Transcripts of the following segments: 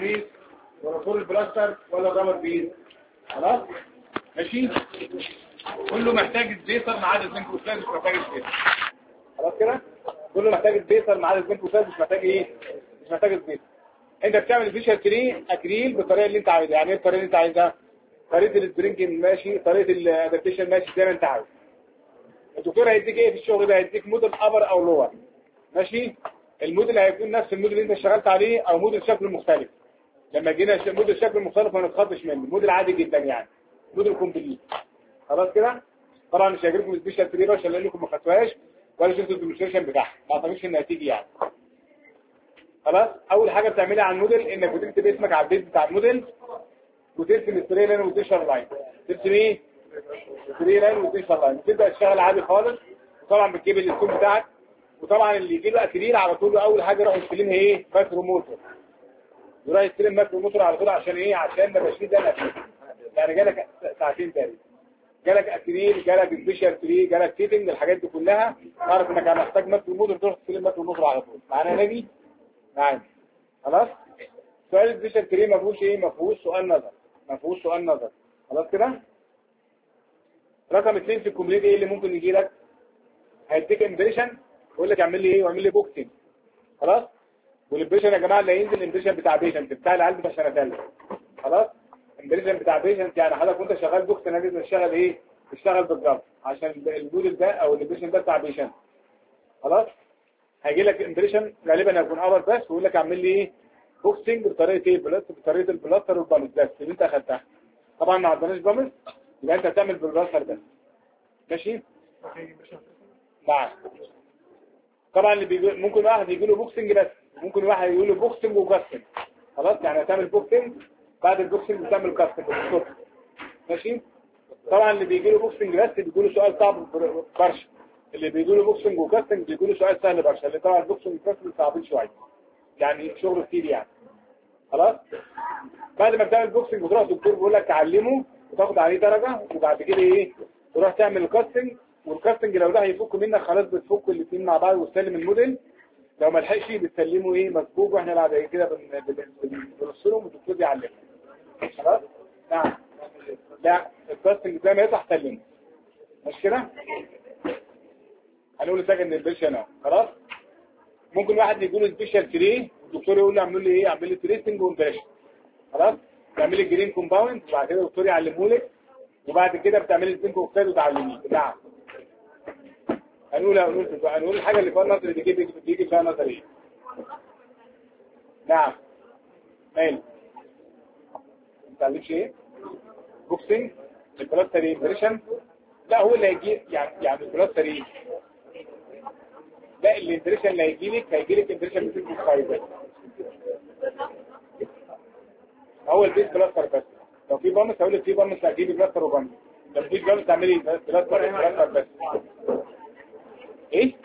تريس ولا طول البلاستر ولا رابر بيز. خلاص ماشي. كله محتاج سبيسر ما عدا الزنك والسلاج مش محتاج سبيسر. خلاص كده كله محتاج سبيسر ما عدا الزنك والسلاج مش محتاج ايه، مش محتاج سبيسر. انت بتعمل فيشر تري اكريل بالطريقه اللي انت عايزها. يعني ايه الطريقه اللي انت عايزها؟ طريقه السبرينكينج ماشي، طريقه الادابتيشن ماشي زي ما انت عاوز. الدكتور هيديك ايه في الشغل ده؟ هيديك موديل ابر او لور ماشي. الموديل هيكون نفس الموديل اللي انت اشتغلت عليه او موديل شكله مختلف. لما جينا موديل شكله مختلف ما نتخضش منه، موديل عادي جدا يعني موديل كومبليت. خلاص كده. طبعا مش هيجيلكم سبيشال تري عشان لانكم ما خدتوهاش ولا شفتوا الديمونستريشن بتاعها، ما اعتقدش انها هتيجي يعني. خلاص. اول حاجه بتعملها على الموديل انك بتكتب اسمك على البيز بتاع الموديل وترسم الستري لاين والتيشر لاين. ترسم ايه؟ ستري لاين والتيشر لاين وتبدا تشتغل عادي خالص. وطبعا بتجيب الاسلوب بتاعك. وطبعا اللي يجي له اكريل على طول اول حاجه يروح يستلمها ايه؟ ماكرو موتور. يروح يستلم ماكرو موتور على طول عشان ايه؟ عشان ما يبقاش فيه ده اكريل. يعني جالك ساعتين تاني جالك اكريل جالك سبيشال تري جالك سيتنج الحاجات دي كلها تعرف انك محتاج ماكرو موتور تروح تستلم ماكرو موتور على طول. معانا نادي؟ معانا. خلاص. سؤال السبيشال تري ما فيهوش ايه؟ ما فيهوش سؤال نظر. ما فيهوش سؤال نظر. خلاص كده. رقم 2 في الكومبليت ايه اللي ممكن يجي لك؟ هيديك امبريشن يقول لك اعمل لي ايه واعمل لي بوكسنج. خلاص. والامبريشن يا جماعه اللي هينزل الامبريشن بتاع بيشنت بتاع العيال بتاع سنه ثالثه. خلاص. امبريشن بتاع بيشنت يعني حضرتك وانت شغال بوكس لازم تشتغل ايه؟ تشتغل بالظبط عشان الموديل ده او الامبريشن ده بتاع بيشنت. خلاص. هيجي لك امبريشن غالبا هيكون اول بس ويقول لك اعمل لي ايه؟ بوكسنج بطريقه ايه؟ بطريقه البلاستر والبامس بس اللي انت اخدتها. طبعا ما عندناش بامس يبقى انت هتعمل بالبلاستر بس. ماشي؟ نعم. طبعا اللي ممكن واحد يجي له بوكسنج بس، ممكن واحد يقول له بوكسنج وكاستنج. خلاص. يعني هتعمل بوكسنج بعد البوكسنج بتعمل كاستنج بالصوت. ماشي. طبعا اللي بيجي له بوكسنج بس بيجي له سؤال صعب برشا. اللي بيجي له بوكسنج وكاستنج بيجي له سؤال سهل برشا. اللي طبعا البوكسنج وكاستنج صعبين شويه يعني شغل كتير يعني. خلاص. بعد ما بتعمل بوكسنج بتروح الدكتور بيقول لك تعلمه وتاخد عليه درجه وبعد كده ايه؟ تروح تعمل الكاستنج. والكاستنج لو ده هيفك منك خلاص بتفك الاثنين مع بعض وتسلم الموديل. لو ما لحقش بتسلمه ايه؟ مسبوق واحنا بعد كده بنرسلهم والدكتور بيعلمه. خلاص. نعم. لا الكاستنج زي ما يطلع سلمه. مش كده؟ هنقول سكند امبريشن اهو. خلاص. ممكن واحد يقول سبيشال تري والدكتور يقول له اعمل لي ايه؟ اعمل لي تريسنج وامبريشن. خلاص. تعمل لي جرين كومباوند وبعد كده الدكتور يعلمه لك وبعد كده بتعمل لي زنك اوكسيد وتعلميه. نعم. هنقول الحاجه اللي فيها النظر اللي بيجي فيها نظر ايه؟ نعم. مال ما تعلمش ايه؟ بوكسنج البلاستر امبريشن. لا هو اللي هيجي يعني البلاستر ايه؟ لا الامبريشن اللي هيجي لك امبريشن بتاع الفايبر. هو البيس بلاستر بس. لو في بامس هقول لك في بامس هتجيبي بلاستر وبامس. لو في بامس تعملي بلاستر بس. ايه؟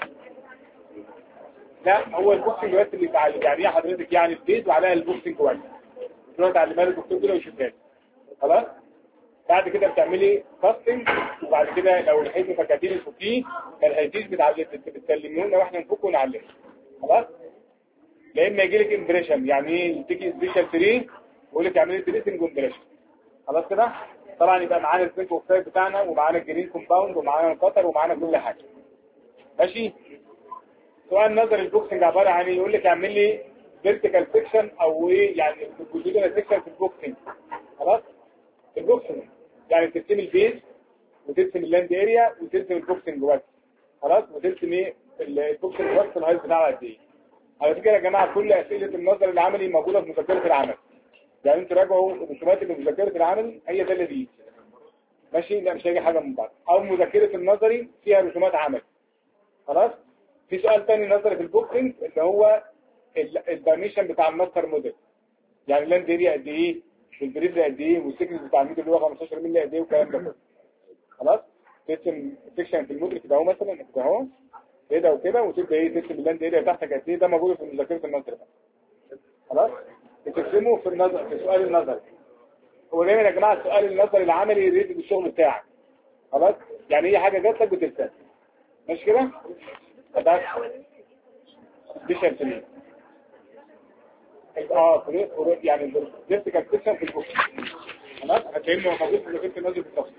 لا هو البوكسنج بس اللي تعلم. يعني ايه حضرتك؟ يعني البيس وعليها البوكسنج بس. تروح تعلمها للدكتور كده ويشوفها. خلاص. بعد كده بتعملي كاستنج وبعد كده لو لقيتي فكاتين الفوكيه ما لقيتيش بتسلميه لنا واحنا نفكه ونعلمه. خلاص. لا اما يجي لك امبريشن يعني ايه؟ يديكي سبيشال تري ويقول لك اعملي تريسنج وامبريشن. خلاص كده. طبعا يبقى معانا الزنك اوكسايد بتاعنا ومعانا الجرين كومباوند ومعانا القطر ومعانا كل حاجه. ماشي. سؤال نظر البوكسنج عباره عن ايه؟ يقول لك اعمل لي فيرتيكال سيكشن او ايه يعني البوزيشن سيكشن في البوكسنج. خلاص. البوكسنج يعني ترسم البيز وترسم اللاند اريا وترسم البوكسنج بس. خلاص. وترسم ايه البوكسنج بس الهايت بتاعه قد ايه. على فكره يا جماعه كل اسئله النظر العملي موجوده في مذكره العمل. يعني انتوا راجعوا الرسومات اللي في مذكره العمل هي ده اللي بيجي. ماشي. لا مش هيجي حاجه من بعض. او مذكره النظري فيها رسومات عمل. خلاص. في سؤال تاني نظري في البوكسنج اللي هو الدايمنشن بتاع الماستر موديل. يعني اللاند اريا قد ايه والبريد قد ايه والسيكنس بتاع الموديل اللي هو 15 مللي قد ايه والكلام ده. خلاص. ترسم سيكشن في الموديل كده اهو مثلا كده اهو كده وكده وتبدا ايه ترسم اللاند اريا بتاعتك قد ايه. ده موجود في مذكره النظري. خلاص. بترسمه في النظر في سؤال النظري. هو دايما يا جماعه السؤال النظري العملي يريد بالشغل بتاعك. خلاص. يعني اي حاجه جات لك بترسمها. مش كده؟ ده سبيشال تري. يعني الفيرتيكال سيكشن في البوكس. خلاص هتلاقيه موجود في الفيرتيكال نازل بالتفصيل.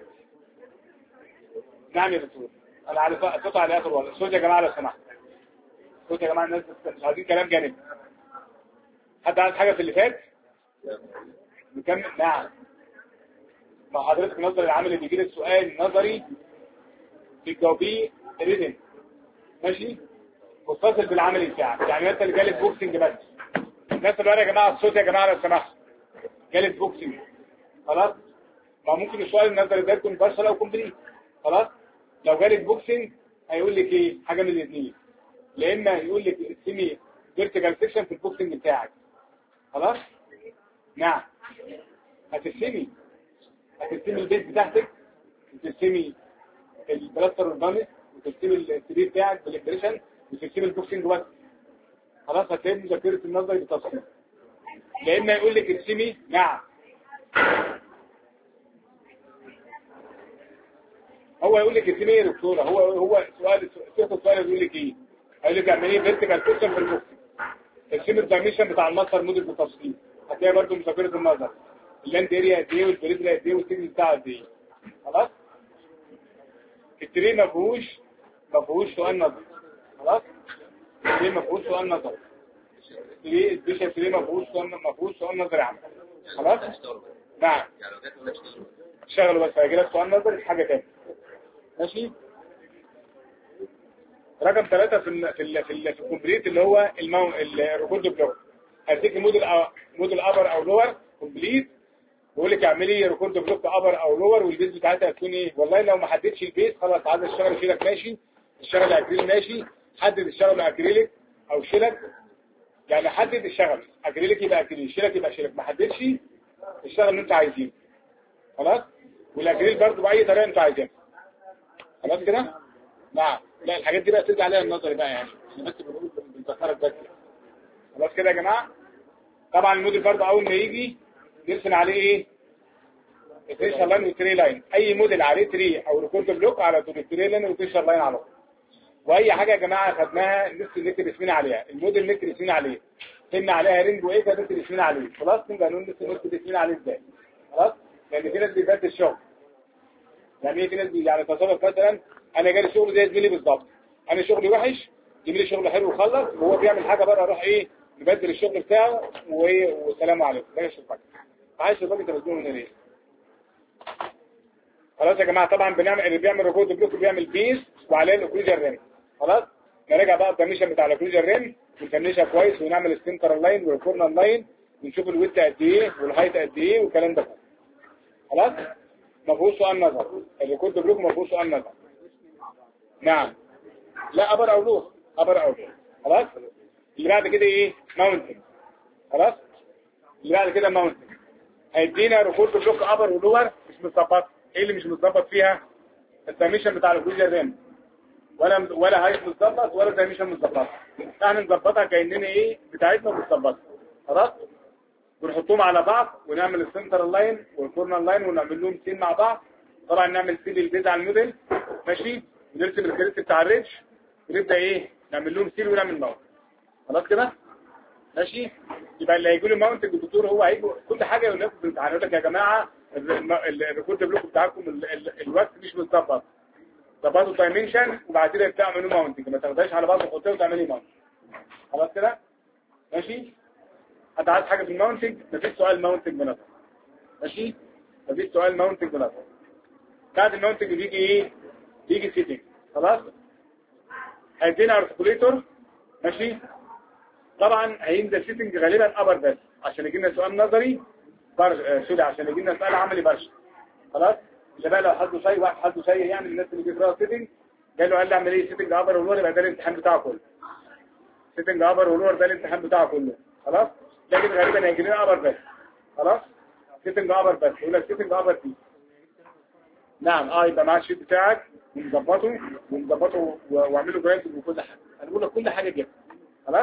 نعم يا دكتور، انا على قطع على اخر والله. صوت يا جماعه لو سمحت، صوت يا جماعه، الناس مش عايزين كلام جانبي. حد عايز حاجه في اللي فات؟ نكمل. نعم، مع حضرتك نظري العامل اللي بيجي لك سؤال نظري بتجاوبيه ريدن، ماشي، متصل بالعمل بتاعك. يعني انت اللي جالك بوكسنج بس، الناس اللي ورا يا جماعه الصوت يا جماعه لو سمحت، جالك بوكسنج خلاص. ما ممكن السؤال النظري ده يكون بارشل او كومبليت. خلاص، لو جالك بوكسنج هيقول لك ايه؟ حاجه من الاثنين، يا اما يقول لك اسمي فيرتيكال سيكشن في البوكسنج بتاعك. خلاص. نعم، هترسمي البيت بتاعتك، وترسمي البلاستر والبامس، وترسمي السرير بتاعك بالإكتريشن، وترسمي البوكسنج بس. خلاص هتلاقي مذاكرة النظري بالتفصيل. يا اما يقول لك ارسمي. نعم، هو يقول لك ارسمي ايه يا دكتوره؟ هو سؤال يقول لك ايه؟ هيقول لك اعملي فيرتيكال سيكشن في البوكسنج، ارسمي الدايمنشن بتاع الماستر موديل بالتفصيل. هتلاقي برضه مذاكرة النظر، اللاند اريا قد ايه، والبريفري قد ايه، والسيجنال بتاعه قد ايه. خلاص. التري ما فيهوش سؤال نظري. خلاص، التري ما فيهوش سؤال نظري. التري ما فيهوش سؤال نظري عام. خلاص. نعم، اشتغلوا بس، هيجي لك سؤال نظري في حاجه ثانيه. ماشي. رقم 3 في الكومبليت اللي هو الريكورد بلوك. هديك موديل ابر او لور كومبليت، بقول لك اعملي ريكورد بلوك ابر او لور، والبيز بتاعتها هتكون ايه؟ والله لو ما حددتش البيز خلاص، عايز الشغل شيلك ماشي، الشغل اكريل ماشي، حدد الشغل اكريليك او شيلك. يعني حدد الشغل اكريليك يبقى اكريليك، شيلك يبقى شيلك، ما حددش الشغل اللي انت عايزينه. خلاص. والاكريل برضه باي طريقه انت عايزينها. خلاص كده. نعم. لا الحاجات دي بقى ترجع عليها النظري بقى، يعني احنا بس بنقول بنذكرك بس. خلاص كده يا جماعه. طبعا الموديل برضه اول ما يجي نرسم عليه ايه؟ التريشر لاين والتري لاين. اي موديل عليه تري او ريكورد بلوك على طول التري لاين والتريشر لاين على طول. واي حاجه يا جماعه خدناها نكتب اسمنا عليها، الموديل نكتب اسمنا عليه، قلنا عليها رينج وايه نكتب اسمنا عليه. خلاص نبقى نكتب اسمنا عليه ازاي؟ خلاص. لان في ناس بيبات الشغل، يعني ايه في ناس يعني تصرف مثلا انا جالي شغل زي زميلي بالظبط، انا شغلي وحش، زميلي شغل حلو وخلص، وهو بيعمل حاجه بره اروح ايه نبدل الشغل بتاعه والسلام عليكم. ده الشغل عايش الراجل ده مجنون هنا ليه؟ خلاص يا جماعه. طبعا بنعمل اللي بيعمل ريكورد بلوك بيعمل بيس وعليه الاوكلوجن ريم. خلاص. نراجع بقى الدميشن بتاع الاوكلوجن ريم ونفنشها كويس، ونعمل السنتر لاين والكورنر لاين، ونشوف الويت قد ايه والهايت قد ايه والكلام ده. خلاص. ما فيهوش سؤال نظر، الريكورد بلوك ما فيهوش سؤال نظر. نعم. لا ابر او لور، ابر او لور. خلاص. اللي بعد كده ايه؟ ماونتنج. خلاص. اللي بعد كده ماونتنج هيدينا ريكورد بلوك ابر ولور مش متظبط. ايه اللي مش متظبط فيها؟ الدايمنشن بتاع الاوكلوجن ريم، ولا هايت متظبط ولا دايمنشن متظبط. احنا نظبطها كاننا ايه بتاعتنا متظبطه. خلاص. ونحطهم على بعض ونعمل السنتر لاين والكورنر لاين ونعمل لهم سين مع بعض. طبعا نعمل سين للبيز على الموديل، ماشي، ونرسم الكريست بتاع الريدج، ونبدا ايه نعمل لهم سين ونعمل ماونت. خلاص كده ماشي. يبقى اللي هيجي له ماونت الدكتور هو هيجي كل حاجه يقول لك يا جماعه الريكورد بلوك بتاعكم الوقت مش متظبط، ظبطوا الدايمنشن وبعد كده تعملوا ماونتنج، ما تاخدهاش على بعض وتحطيها وتعملي ماونت. خلاص كده ماشي. انت عايز حاجه في الماونتنج؟ مفيش سؤال ماونتنج بنظر. ماشي، مفيش سؤال ماونتنج بنظر. بعد الماونتنج بيجي ايه؟ بيجي سيتنج. خلاص. هيدينا ارتكوليتور، ماشي. طبعا هينزل سيتنج غالبا ابر بس عشان يجي لنا سؤال نظري سوري، عشان يجي لنا سؤال عملي برش. خلاص. اللي بقى لو حد سيء، واحد حد سيء يعني الناس اللي بيقراوا سيتنج قال لي اعمل ايه سيتنج ابر ولور، يبقى ده الامتحان بتاعه كله. سيتنج ابر ولور ده الامتحان بتاعه كله. خلاص. لكن غالبا هيجي لنا ابر بس. خلاص. سيتنج ابر بس، يقول لك سيتنج ابر دي. نعم. يبقى معاه الشيت بتاعك ونظبطه واعمله جرايد وكل حاجه. انا بقول لك كل حاجه جبت. خلاص.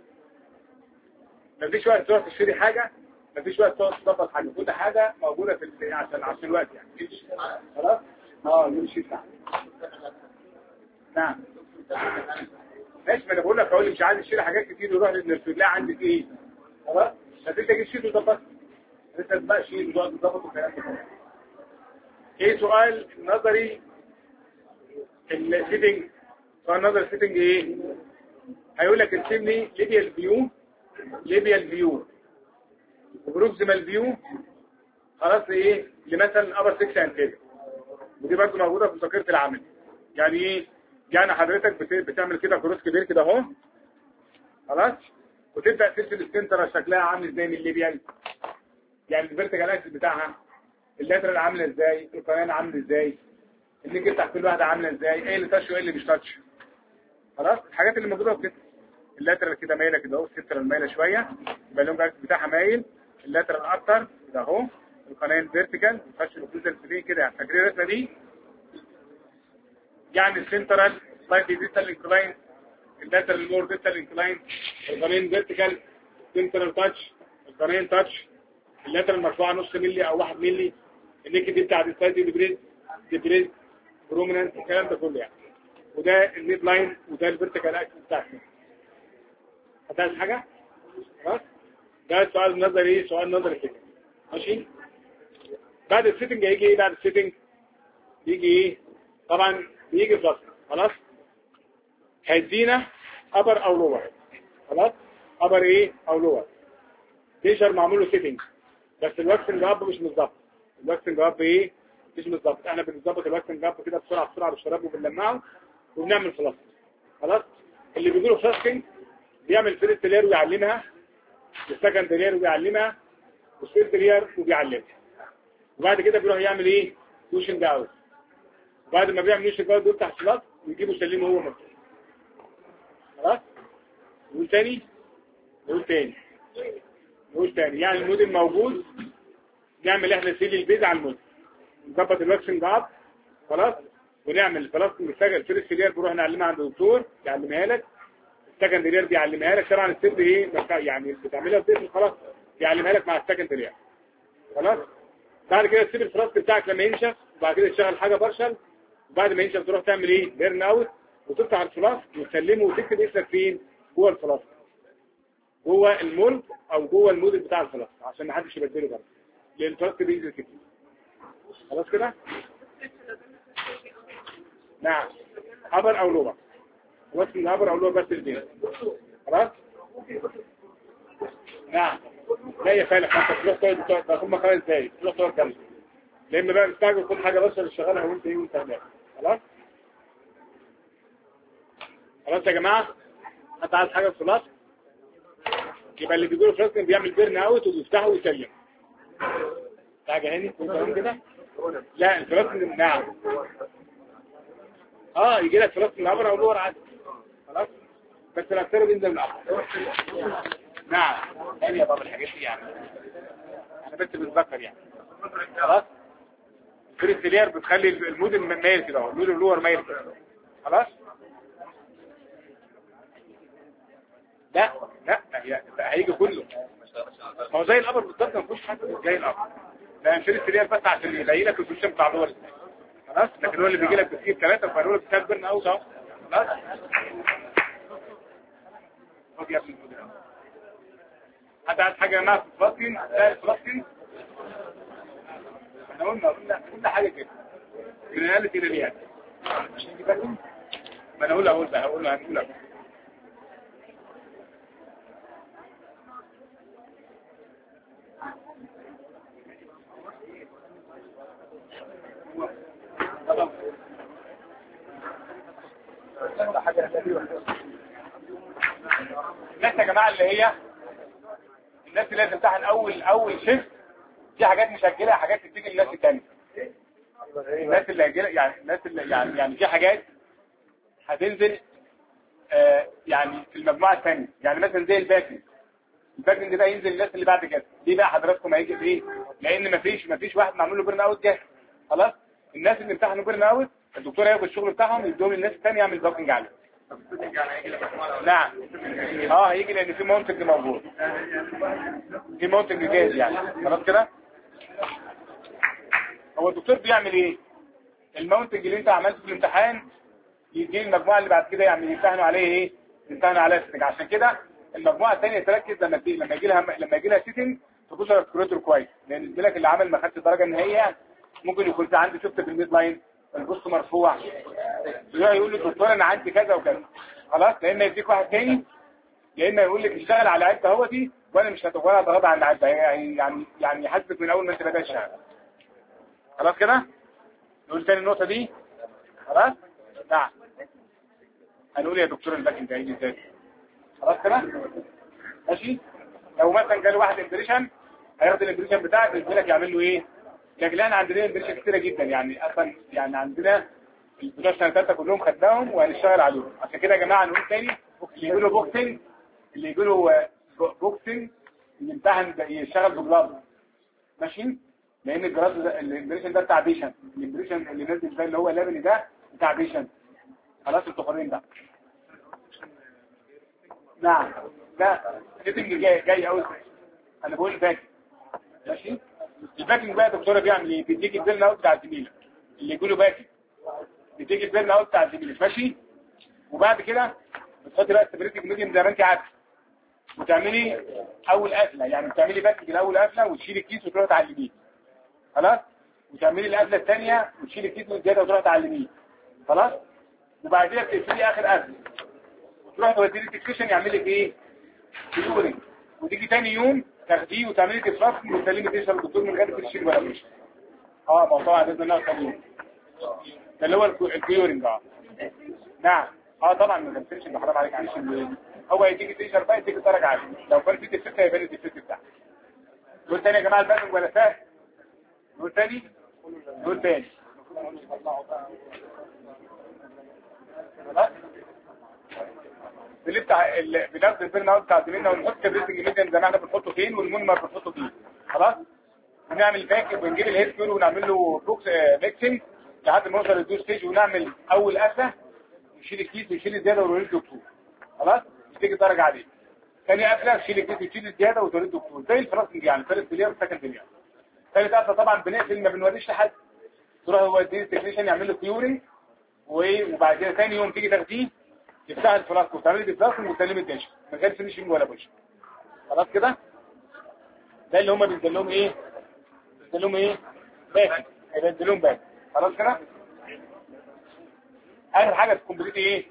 مفيش وقت تقعد تشتري حاجه، مفيش وقت تقعد تظبط حاجه، كل حاجه موجوده في عشان الوقت يعني. خلاص. يمشي صح. نعم. ماشي. ما انا بقول لك اقول لي مش عايز اشتري حاجات كتير وروح للفلاح عندك ايه؟ خلاص بس انت جيت شيت وظبطت انت بقى شيت وتقعد تظبط الكلام ده. ايه سؤال نظري السيتنج؟ سؤال نظري السيتنج ايه؟ هيقول لك ارسم لي ليبيال فيو وبروكسيمال فيو خلاص ايه لمثلا ابر 6 كده. ودي برضه موجوده في مذكره العمل. يعني ايه؟ يعني حضرتك بتعمل كده كروس كبير كده اهو خلاص وتبدا ترسم السنتر شكلها عامل ازاي من الليبيال. يعني الفيرتيكال اكسس بتاعها اللاترال عامله ازاي، القران عامل ازاي، النيجل تحت كل واحده عامله ازاي، ايه اللي تاتش وايه اللي مش تاتش. خلاص الحاجات اللي موجوده كده اللاترال كده مايله كده اهو، السنترال مايله شويه يبقى اللون بتاعها مايل، اللاترال اكتر كده اهو، القناه فيرتيكال الفش الاوكلوزال سبين كده. يعني فاكرين الرسمه دي؟ يعني السنترال سلايدلي ديستال انكلاين، اللاترال مور ديستال انكلاين، القناه فيرتيكال، سنترال تاتش، القناه تاتش، اللاترال مرفوعه نص مللي او 1 مللي، النيك دي بتاعت السلايدلي ديبريز بروميننت الكلام ده كله يعني. وده الميد لاين وده الفيرتيكال اكسس بتاعتنا. هتعرف حاجه؟ خلاص ده سؤال نظري، سؤال نظري كده ماشي. بعد السيتنج هيجي ايه؟ بعد السيتنج يجي ايه؟ طبعا بيجي فلس. خلاص هيدينا ابر او لور. خلاص ابر ايه او لور تيشر معمول له سيتنج بس الواكسنج اب مش مظبط. الواكسنج اب ايه مش مظبط. احنا بنظبط الواكسنج اب كده بسرعه بالشراب وبنلمعه وبنعمل فلس. خلاص اللي بيجي له فلاسكينج بيعمل فيرست لير ويعلمها، والسكند لير ويعلمها، والثيرد لير وبيعلمها، وبعد كده بيروح يعمل ايه؟ نوشنج اوت. وبعد ما بيعمل نوشنج اوت بيفتح فلاس ويجيبه يسلمه هو مكتوب. خلاص نقول تاني يعني الموديل موجود، نعمل احنا سيل البيز على الموديل، نظبط الواكسنج اب خلاص، ونعمل خلاص محتاجه الفيرست لير بنروح نعلمها عند الدكتور يعلمها لك، السكند لير بيعلمها لك. طبعا السيرد ايه يعني بتعملها بتقفل خلاص بيعلمها لك مع السكند لير. خلاص بعد كده تسيب الفلاسك بتاعك لما ينشف وبعد كده تشغل حاجه بارشل، وبعد ما ينشف تروح تعمل ايه؟ بيرن اوت وتفتح الفلاسك وتسلمه وتكتب اسمك فين؟ جوه الفلاسك، جوه المولد او جوه الموديل بتاع الفلاسك عشان ما حدش يبدله برضه لان الفلاسك بينزل كتير. خلاص كده؟ نعم ابر او لور واسم الابر او لور بس البين. خلاص نعم لا يا فالح انت تروح تقعد هم 5 دقايق تروح تقعد جنبي لان بقى مستعجل كل حاجه بس اللي شغالها وانت ايه وانت هناك. خلاص يا جماعه انت عايز حاجه في الفلاس يبقى اللي بيقولوا فلاس كان بيعمل بيرن اوت وبيفتحه ويسلم. حاجه هاني كنت كده لا الفلاس نعم يجي لك فلاس من الابر او لور عادي. خلاص بس الاكثر بينزل من الابر. نعم يعني يا بابا الحاجات دي يعني انا بس بتذكر يعني. خلاص الفيرست لير بتخلي الموديل مايل كده اهو، الموديل اللور مايل كده. خلاص لا هيجي كله ما هو زي الابر بالظبط ما فيهوش حاجه زي الابر. لا الفيرست لير بس عشان يلاقي لك البوزيشن بتاع اللور. خلاص لكن هو اللي بيجي لك بتجيب 3 فهو اللي بتاخد بيرن اوت اهو. خلاص خد يا ابني الموديل اهو. حد عايز حاجه معاك في الفلاسكين؟ لا الفلاسكين احنا قلنا كل حاجه كده من الالف الى الياء مش هيجي بالكم. ما انا هقول له الناس يا جماعه اللي هي الناس اللي تمتحن اول شيفت في حاجات مسجله، حاجات بتيجي للناس الثانيه. الناس اللي هيجي يعني الناس اللي يعني في حاجات هتنزل يعني في المجموعه الثانيه، يعني مثلا زي الباكنج ده ينزل للناس اللي بعد كده. دي بقى حضراتكم هيجي ايه؟ لان مفيش واحد معمول له بيرن اوت جاهز. خلاص الناس اللي امتحنوا بيرن اوت الدكتور هياخد الشغل بتاعهم يدوهم للناس الثانيه يعمل باكنج عليه. نعم هيجي لان في منتج موجود، في منتج جاهز يعني. خلاص كده هو الدكتور بيعمل ايه؟ المنتج اللي انت عملته في الامتحان يديه المجموعه اللي بعد كده يعني يمتحنوا عليه ايه؟ يمتحنوا عليه سنج. عشان كده المجموعه الثانيه تركز لما يجي لها سيتنج تبص على السكريتور كويس، لان الزميلك اللي عمل ما خدش الدرجه النهائيه يعني ممكن يكون في عندي شفت في الميد لاين البوست مرفوع، يقول له دكتور انا عندي كذا وكذا، خلاص. يا اما يديك واحد تاني، يا اما يقول لك اشتغل على عدة هو دي وانا مش هتغير اتغاضى عن العدة، يعني يحاسبك من اول ما انت بدأت الشهاده. خلاص كده نقول تاني النقطه دي. خلاص نعم هنقول يا دكتور الباكنج ده هيجي ازاي. خلاص كده ماشي. لو مثلا جاله واحد امبريشن هياخد الامبريشن بتاعك ينزل لك يعمل له ايه، لكن احنا عندنا امبريشن كتيره جدا يعني اصلا، يعني عندنا البتوع السنه الثالثه كلهم خدناهم وهنشتغل عليهم. عشان كده يا جماعه نقول تاني، اللي يقولوا بوكسنج، اللي يقولوا بوكسنج يمتحن يشتغل بجلاف ماشي، لان الجلاف الامبريشن ده بتاع بيشن، الامبريشن اللي نازل ده اللي هو الليفل ده بتاع بيشن. خلاص انتوا فاهمين ده. نعم لا سيتنج جاي قوي، انا بقول باك ماشي. الباكينج بقى يا دكتوره بيعمل ايه؟ بيديك البيرن اوت بتاع زميلك اللي يقولوا باكينج، بيديك البيرن اوت بتاع زميلك ماشي. وبعد كده بتحطي بقى السبريتنج ميديم زي ما انت عارف، وتعملي اول قفله، يعني بتعملي باكينج الاول قفله وتشيلي الكيس وتروحي تعلميه. خلاص. وتعملي القفله الثانيه وتشيلي الكيس والزياده وتروحي تعلميه. خلاص. وبعد كده بتقفلي اخر قفله وتروحي توديه التكنيشن يعمل لك ايه؟ كيورنج. وتيجي تاني يوم تاخديه وتعملي ديفراكشن وتسلمي تيشر الدكتور من غير تشيل ولا مش. موضوع باذن الله ثاني ده اللي هو الكيورنج. نعم طبعا ما تنسيش ان حرام عليك عشان هو يديك تيشر بقى يديك درجه عاليه، لو كان في ديفكت هيبان الديفكت بتاعك. نقول تاني يا جماعه الباكنج ولا فاهم؟ نقول تاني اللي بتاع بناخد البيرن اوت بتاع زميلنا ونحط كبريتنج ميديم زي ما احنا بنحطه فين والمونمر بنحطه فين. خلاص. ونعمل باك ونجيب الهيد كيور ونعمل له بوكس ميكسنج لحد ما نوصل للدو ستيج ونعمل اول قفله نشيل الكيس ونشيل الزياده ونوري الدكتور. خلاص تيجي درجه عليه. ثاني قفله تشيل الكيس وتشيل الزياده وتوري الدكتور زي الفراسنج يعني فيرست لير وسكند لير. ثالث قفله طبعا بنقفل ما بنوريش لحد، تروح هو يديه التكنيشن يعمل له كيورنج وبعد كده ثاني يوم تيجي تاخديه تفتح الفلاسك وتعمل ديفلاسنج وتسلم الدنشن من غير فينيشنج ولا بوش. خلاص كده ده اللي هم بينزلهم ايه؟ بينزلهم ايه؟ باك، بينزلهم باك. خلاص كده اخر حاجه تكمبليت ايه؟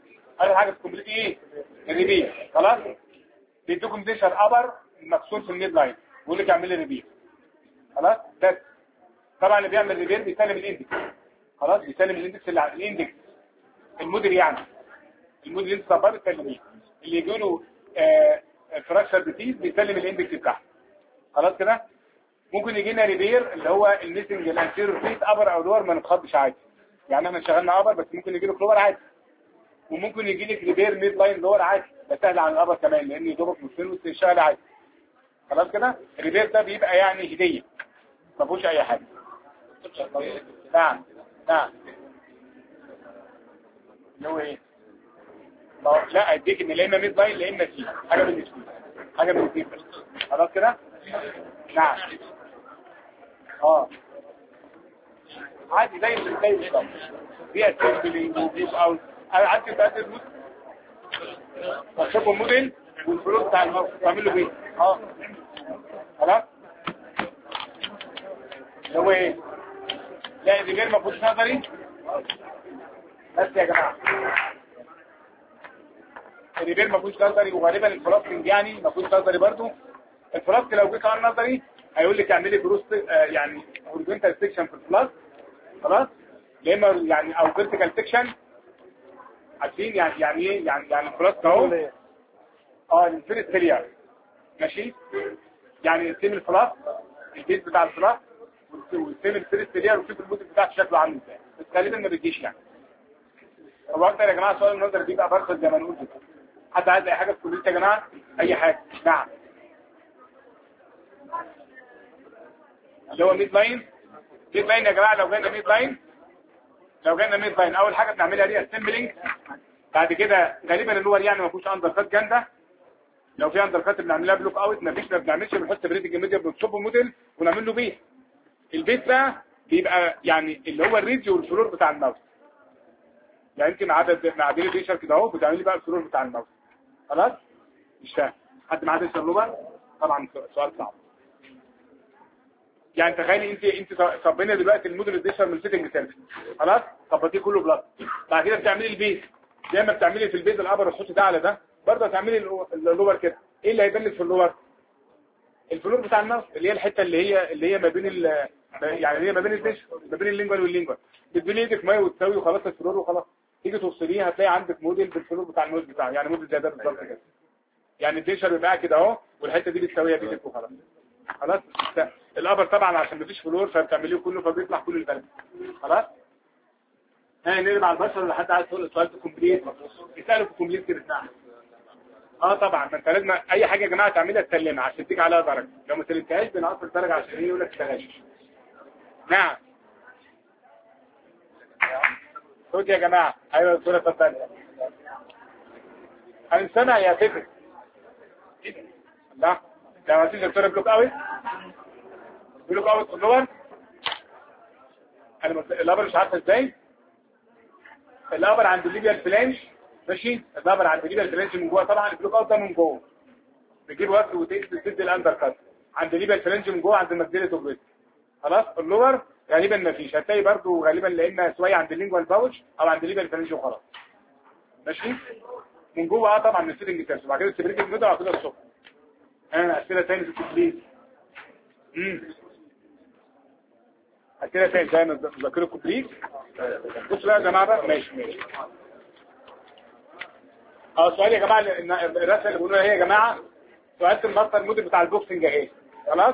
الريبير. خلاص بيدوكم ديشر ابر مكسور في الميد لاين بيقول لك اعمل لي ريبير. خلاص بس طبعا اللي بيعمل ريبير بيسلم الاندكس. خلاص بيسلم الاندكس اللي على الاندكس المدير يعني المدير اللي انت طبقه بتسلميه، اللي يجي له فراكشر ديزيز بيسلم الاندكس بتاعه. خلاص كده ممكن يجي لنا ريبير اللي هو الميسنج الانتيريور فيت ابر او لور ما نتخضش عادي، يعني احنا شغلنا ابر بس ممكن يجي له كلور عادي، وممكن يجي لك ريبير ميد لاين لور عادي، ده سهل عن الابر كمان لان يضربك من الفين وتشتغل عادي. خلاص كده الريبير ده بيبقى يعني هديه ما فيهوش اي حاجه. نعم اللي هو ايه؟ لا اديك ان لا اما ميد لاين لا اما سي حاجه من الاثنين، حاجه من الاثنين. خلاص كده نعم عادي زي بالظبط دي اسمبلينج وبيب اوت عادي بتاعت تكتبوا موديل والفلوس بتاع الموقع تعمل له بيه. خلاص اللي هو ايه؟ لا دي غير ما فيهوش نظري بس يا جماعه الريبير ما فيهوش نظري، وغالبا الفلاسكنج يعني ما فيهوش نظري برضو. الفلاسك لو جيت على النظري هيقول لك اعملي بروست يعني هوريزونتال سيكشن في الفلاسك. خلاص يا اما يعني او فيرتيكال سيكشن عارفين يعني ايه يعني الفلاسك اهو الفيرست لير ماشي، يعني السيم الفلاسك البيز بتاع الفلاسك والسيم الفيرست لير وشوف الموديل بتاعته شكله عامل ازاي، بس غالبا ما بيجيش يعني. هو اكتر يا جماعه سؤال النظر بيبقى برضه زي ما نقول كده. حد عايز اي حاجه في كليه يا جماعه؟ اي حاجه؟ نعم اللي هو ميد لاين يا جماعه. لو جينا ميد لاين اول حاجه بنعملها دي اسمبلينج. بعد كده غالبا اللور يعني ما فيهوش اندر كات جامده، لو في اندر كات بنعملها بلوك اوت، ما بنعملش بنحط بريدنج ميديا بنصب موديل ونعمل له بيت. البيت بقى بيبقى يعني اللي هو الريدج والفلور بتاع الماوس، يعني انت معدل البيشر كده اهو بتعملي بقى الفلور بتاع الماوس. خلاص مش فاهم. حد معاه ديشر لوبر؟ طبعا سؤال صعب. يعني تخيلي انت صبينا دلوقتي الموديل ديشر من الفيتنج سيرفيس، خلاص صبتيه كله بلس، بعد كده بتعملي البيز زي ما بتعملي في البيز الابر وتحطي ده على ده، برضه هتعملي اللوبر كده. ايه اللي هيبان لك في اللوبر؟ الفلور بتاع الماوس اللي هي الحته اللي هي ما بين يعني اللي هي ما بين الديش ما بين اللينجوال واللينجوال. بتديلي ايدك ميه وتساوي وخلاص الفلور وخلاص، تيجي تفصليه هتلاقي عندك موديل بالفلور بتاع الماوس بتاعه، يعني موديل زي ده بالظبط كده. يعني الديشر بيبقى كده اهو، والحته دي بتساويها بايدك وخلاص. خلاص الابر طبعا عشان مفيش فلور فبتعمليه كله فبيطلع كل البلد. خلاص نرجع على البشر ولا حد عايز يقول السؤال كومبليت؟ يسالوا في كومبليت كده بتاعها. طبعا ما انت لازم اي حاجه يا جماعه تعملها تسلمها عشان تيجي عليها درجه، لو ما سلمتهاش بنقص الدرجه عشان ايه يقول لك تغش. نعم صوت يا جماعه. ايوه الصوره اتفضل. هنسمع يا فكر. لا ده ما فيش دكتور بلوك اوت. بلوك اوت اللور انا اللور مش عارفه ازاي. اللور عند الليبيال فلانج ماشي، اللور عند الليبيال فلانج من جوه، طبعا البلوك اوت ده من جوه بيجيب وقت وتسد الاندر كات عند الليبيال فلانج من جوه عند المجدله توبريت. خلاص اللور غالبا ما فيش، هتلاقي برضو غالبا لان شويه عند اللينجوال باوتش او عند الليبيال فلانج وخلاص ماشي. من جوه طبعا من السيتنج كاس وبعد كده السبريتنج ميدل على كده الصبح. اسئله ثانيه في التكليف. اسئله ثانيه زي ما ذاكروا كومبليت. بصوا بقى يا جماعه بقى ماشي. سؤال يا جماعه الرساله اللي بيقولوها هي يا جماعه سؤال الماستر الموديل بتاع البوكسنج اهي. خلاص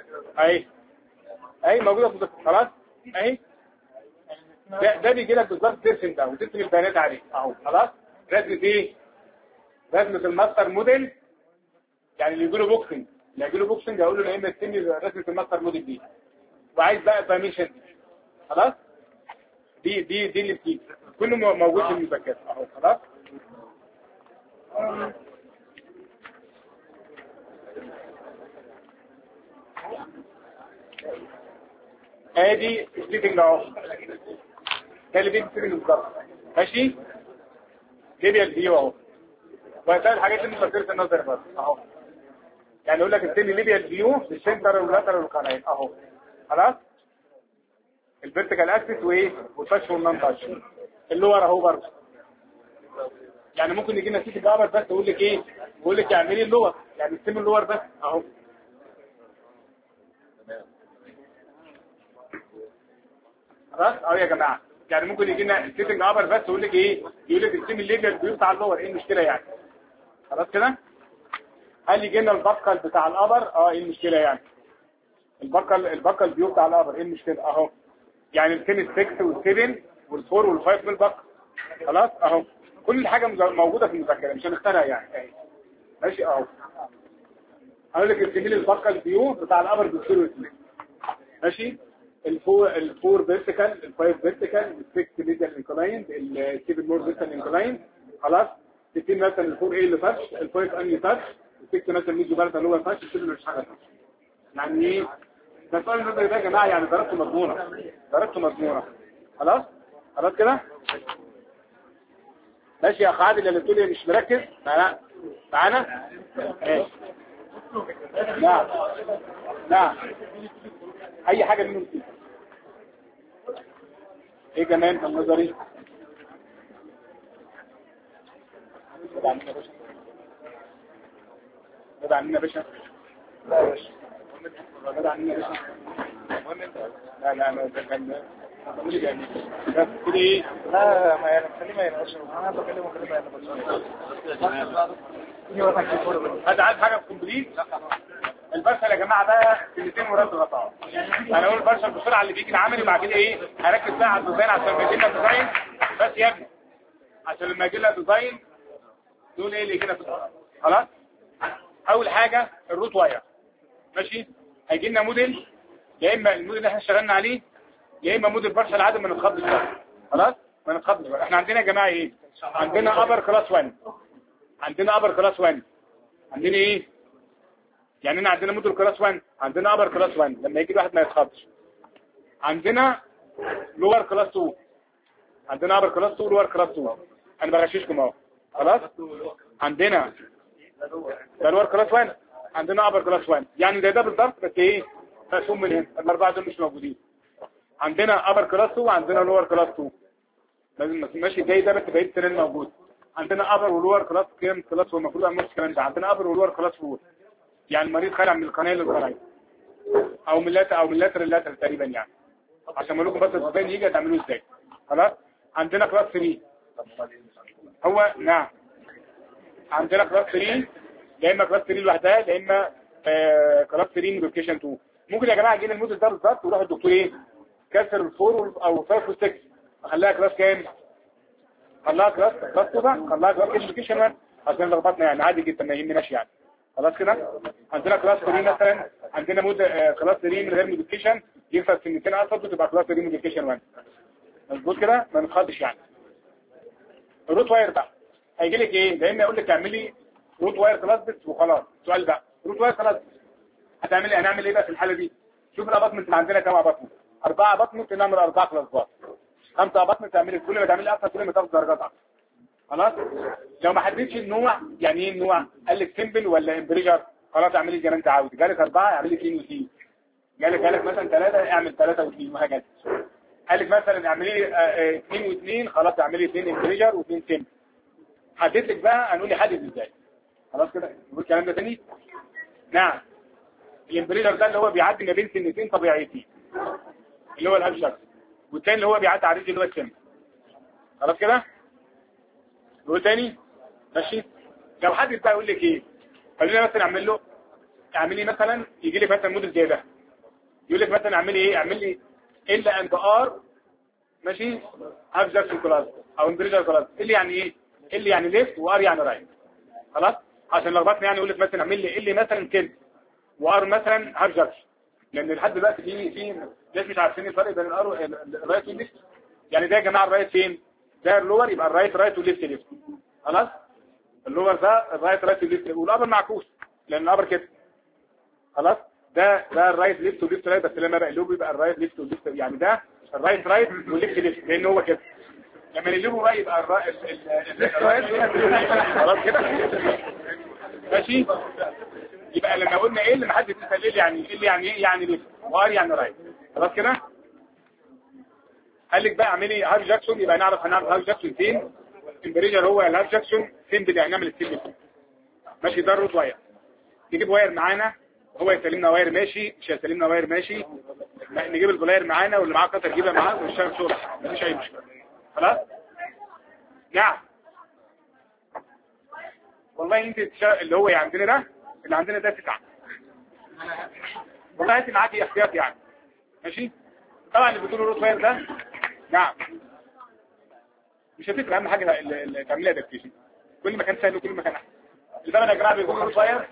اهي موجوده في الدكتور. خلاص اهي ده بيجي لك بالظبط ترسم ده وتكتب البيانات عليه اهو. خلاص رسمه ايه؟ رسمه الماستر موديل. يعني اللي يجي له بوكسنج اقول له يا اما تسمي رسمه الماستر موديل دي وعايز بقى بيرميشن. خلاص دي اللي بتيجي كله موجود في المذكره اهو. خلاص ادي سليبنج اهو. ده اللي بيجي سليبنج بالظبط ماشي. ليبيال فيو اهو، وهتلاقي الحاجات اللي مفكرة النظر بس اهو. يعني يقول لك السن ليبيال فيو بالسنتر واللاترال والقناين اهو. خلاص الفيرتيكال اكسس وايه والتاتش والنون تاتش. اللور اهو برضه. يعني ممكن يجي لنا سيتي بابر بس يقول لك ايه، يقول لك اعملي اللور، يعني السن اللور بس اهو. خلاص اهو يا جماعه. يعني ممكن يجي لنا سيتنج ابر بس يقول لك ايه، يقول لك السن الليبيال فيو بتاع اللور، ايه المشكله يعني؟ خلاص كده. هل يجي لنا البقل بتاع الابر؟ ايه المشكله يعني؟ البقل فيو بتاع الابر ايه المشكله اهو. يعني الكين 6 وال7 وال4 وال5 بالبقل. خلاص اهو كل حاجه موجوده في المذكره مش هنختارها يعني اهي ماشي اهو. هقول لك السبيل البقل فيو بتاع الابر بالسير والسليم ماشي. الفور فيرتيكال، الفايف فيرتيكال، السكس ميديال انكلاين، السيفن مور فيرتيكال انكلاين. خلاص 60 مثلا الفور ايه اللي تاتش، الفايف اني تاتش، السكس مثلا ميديو بارتا لور تاتش، السيفن مش حاجه تاتش. يعني ايه ده السؤال النظري ده يا جماعه؟ يعني درجته مضمونه. خلاص كده ماشي يا اخ عادل. اللي بتقول مش مركز معانا ماشي. نعم اي حاجه منهم فيه. ايه كمان في النظري؟ بدأ عننا يا باشا. لا يا باشا. بدأ عننا يا باشا. لا كان مش يعني بس كده ايه. لا ما يعني خليه ما ينقش انا بكلمه خليه ما ينقش. هذا عايز حاجه كومبليت. البرشل يا جماعه ده كلمتين ورد غطاء. انا اقول البرشل بسرعه اللي بيجي العملي وبعد كده ايه هركز بقى على الديزاين عشان لما يجي لنا ديزاين بس يا ابني، عشان لما يجي لنا ديزاين دول ايه اللي يجي لنا في الديزاين. خلاص اول حاجه الروت واير ماشي. هيجي لنا موديل، يا اما الموديل اللي احنا اشتغلنا عليه يا اما موديل برشل عادي ما نتخضش بقى. خلاص ما نتخضش بقى. احنا عندنا يا جماعه ايه؟ عندنا ابر كلاس 1، عندنا ايه يعني؟ انا عندنا موديل كلاس 1، عندنا ابر كلاس 1 لما يجي واحد ما يتخضش. عندنا لور كلاس 2، عندنا ابر كلاس 2 لور كلاس 2. انا بغششكم اهو. خلاص عندنا ده لور كلاس 1. عندنا ابر كلاس 1 يعني ده بالظبط، بس ايه مقسوم من هنا. الاربعه دول مش موجودين. عندنا ابر كلاس 2 وعندنا لور كلاس 2. لازم ماشي جاي ده، بس بقيه التنين موجود. عندنا ابر ولور كلاس كام كلاس، والمفروض اعمل الكلام ده. عندنا ابر ولور كلاس 4، يعني المريض خارج من القناه للقناه او من اللاتر للاتر تقريبا، يعني عشان اقول لكم بس ازاي يجي تعملوه ازاي. خلاص. عندنا كلاس 3 هو نعم، عندنا كلاس 3 يا اما كلاس 3 لوحدها يا اما كلاس 3 موديفيكيشن 2. ممكن يا جماعه يجينا الموديل ده بالظبط ويروح الدكتور ايه كسر الفور او 5 و6 اخليها كلاس كام، خلاها كلاس 2، خلاها كلاس موديفيكيشن 1 عشان لخبطنا يعني، عادي جدا ما يهمناش يعني. خلاص كده. عندنا كلاس 3 مثلا، عندنا كلاس 3 من غير موديفيكيشن يكسر سنتين اصلا وتبقى كلاس 3 موديفيكيشن 1. مظبوط كده، ما نتخضش يعني. الروت واير بقى هيجي لك ايه؟ يا اما يقول لك اعملي روت واير كلاس بس وخلاص. السؤال بقى روت واير كلاس هتعملي، هنعمل ايه بقى في الحاله دي؟ شوف الاباطمنت اللي عندنا كام اباطمنت. 4 اباطمنت نعمل 4 كلاسات. 5 اباطمنت تعملي، كل ما تعملي اكتر كل ما تاخد درجات اكتر. خلاص. لو ما حددتش النوع، يعني ايه النوع؟ قال لك سيمبل ولا امبريجر، خلاص اعملي زي ما انت عاوز. جالك 4 اعملي 2 و2. جالك مثلا 3 اعمل 3 و2 وهكذا. قال لك مثلا اعملي 2 و2، خلاص اعملي 2 امبريجر و2 سيمبل. حدد لك بقى، هنقول لي حدد ازاي. خلاص كده نقول الكلام ده تاني. نعم. الامبريجر ده اللي هو بيعدي ما بين سنتين طبيعيتين اللي هو الابشر، والتاني اللي هو بيعدي على الرجل اللي هو السم. خلاص كده نقول تاني ماشي. لو حد بقى يقول لك ايه، خلينا مثلا اعمل له، اعملي مثلا يجي لك مثلا موديل زي ده يقول لك مثلا اعملي ايه، اعملي ال اند ار ماشي هاف جاكسون كلاس او امبريجر كلاس. اللي يعني ايه؟ اللي يعني ليفت وار يعني رايت. خلاص. عشان لخبطنا يعني يقول لك مثلا اعمل لي اللي مثلا كده وار مثلا هاف جاكسون، لان لحد دلوقتي في ناس مش عارفين الفرق بين الار والرايت والليفت. يعني ده يا جماعه الرايت فين؟ ده اللور يبقى الرايت رايت والليفت ليفت. خلاص. اللور ده الرايت رايت والليفت، والابر معكوس لان الابر كده. خلاص. ده الرايت ليفت والليفت رايت، بس لما بقى اللوب يبقى الرايت ليفت والليفت، يعني ده الرايت رايت والليفت ليفت لان هو كده. لما اللوب بقى يبقى الرايت خلاص كده ماشي. يبقى لما قلنا ايه اللي محدش يسال ايه يعني ايه، يعني ايه يعني ليفت وار يعني رايت. خلاص كده. قال لك بقى اعملي هاف جاكسون، يبقى نعرف هنعمل هاف جاكسون فين. الامبريجر هو الهاف جاكسون فين، بدأ نعمل السيمبل ماشي. ده الروت واير. نجيب واير معانا، هو يسلمنا واير ماشي، مش هيسلمنا واير ماشي. نجيب البلاير معانا واللي معاه قطر يجيبها معاه ونشتغل بسرعه مفيش اي مشكله. خلاص. نعم. والله انت اللي هو عندنا ده، اللي عندنا ده 9. والله هاتي معاكي احتياط يعني ماشي. طبعا اللي بتقولوا روت واير ده نعم مش هتفرق، اهم حاجه اللي تعملها ادابتيشن. كل ما كان سهل وكل ما كان احسن. اللي بقى يا جماعه بيقولوا روت واير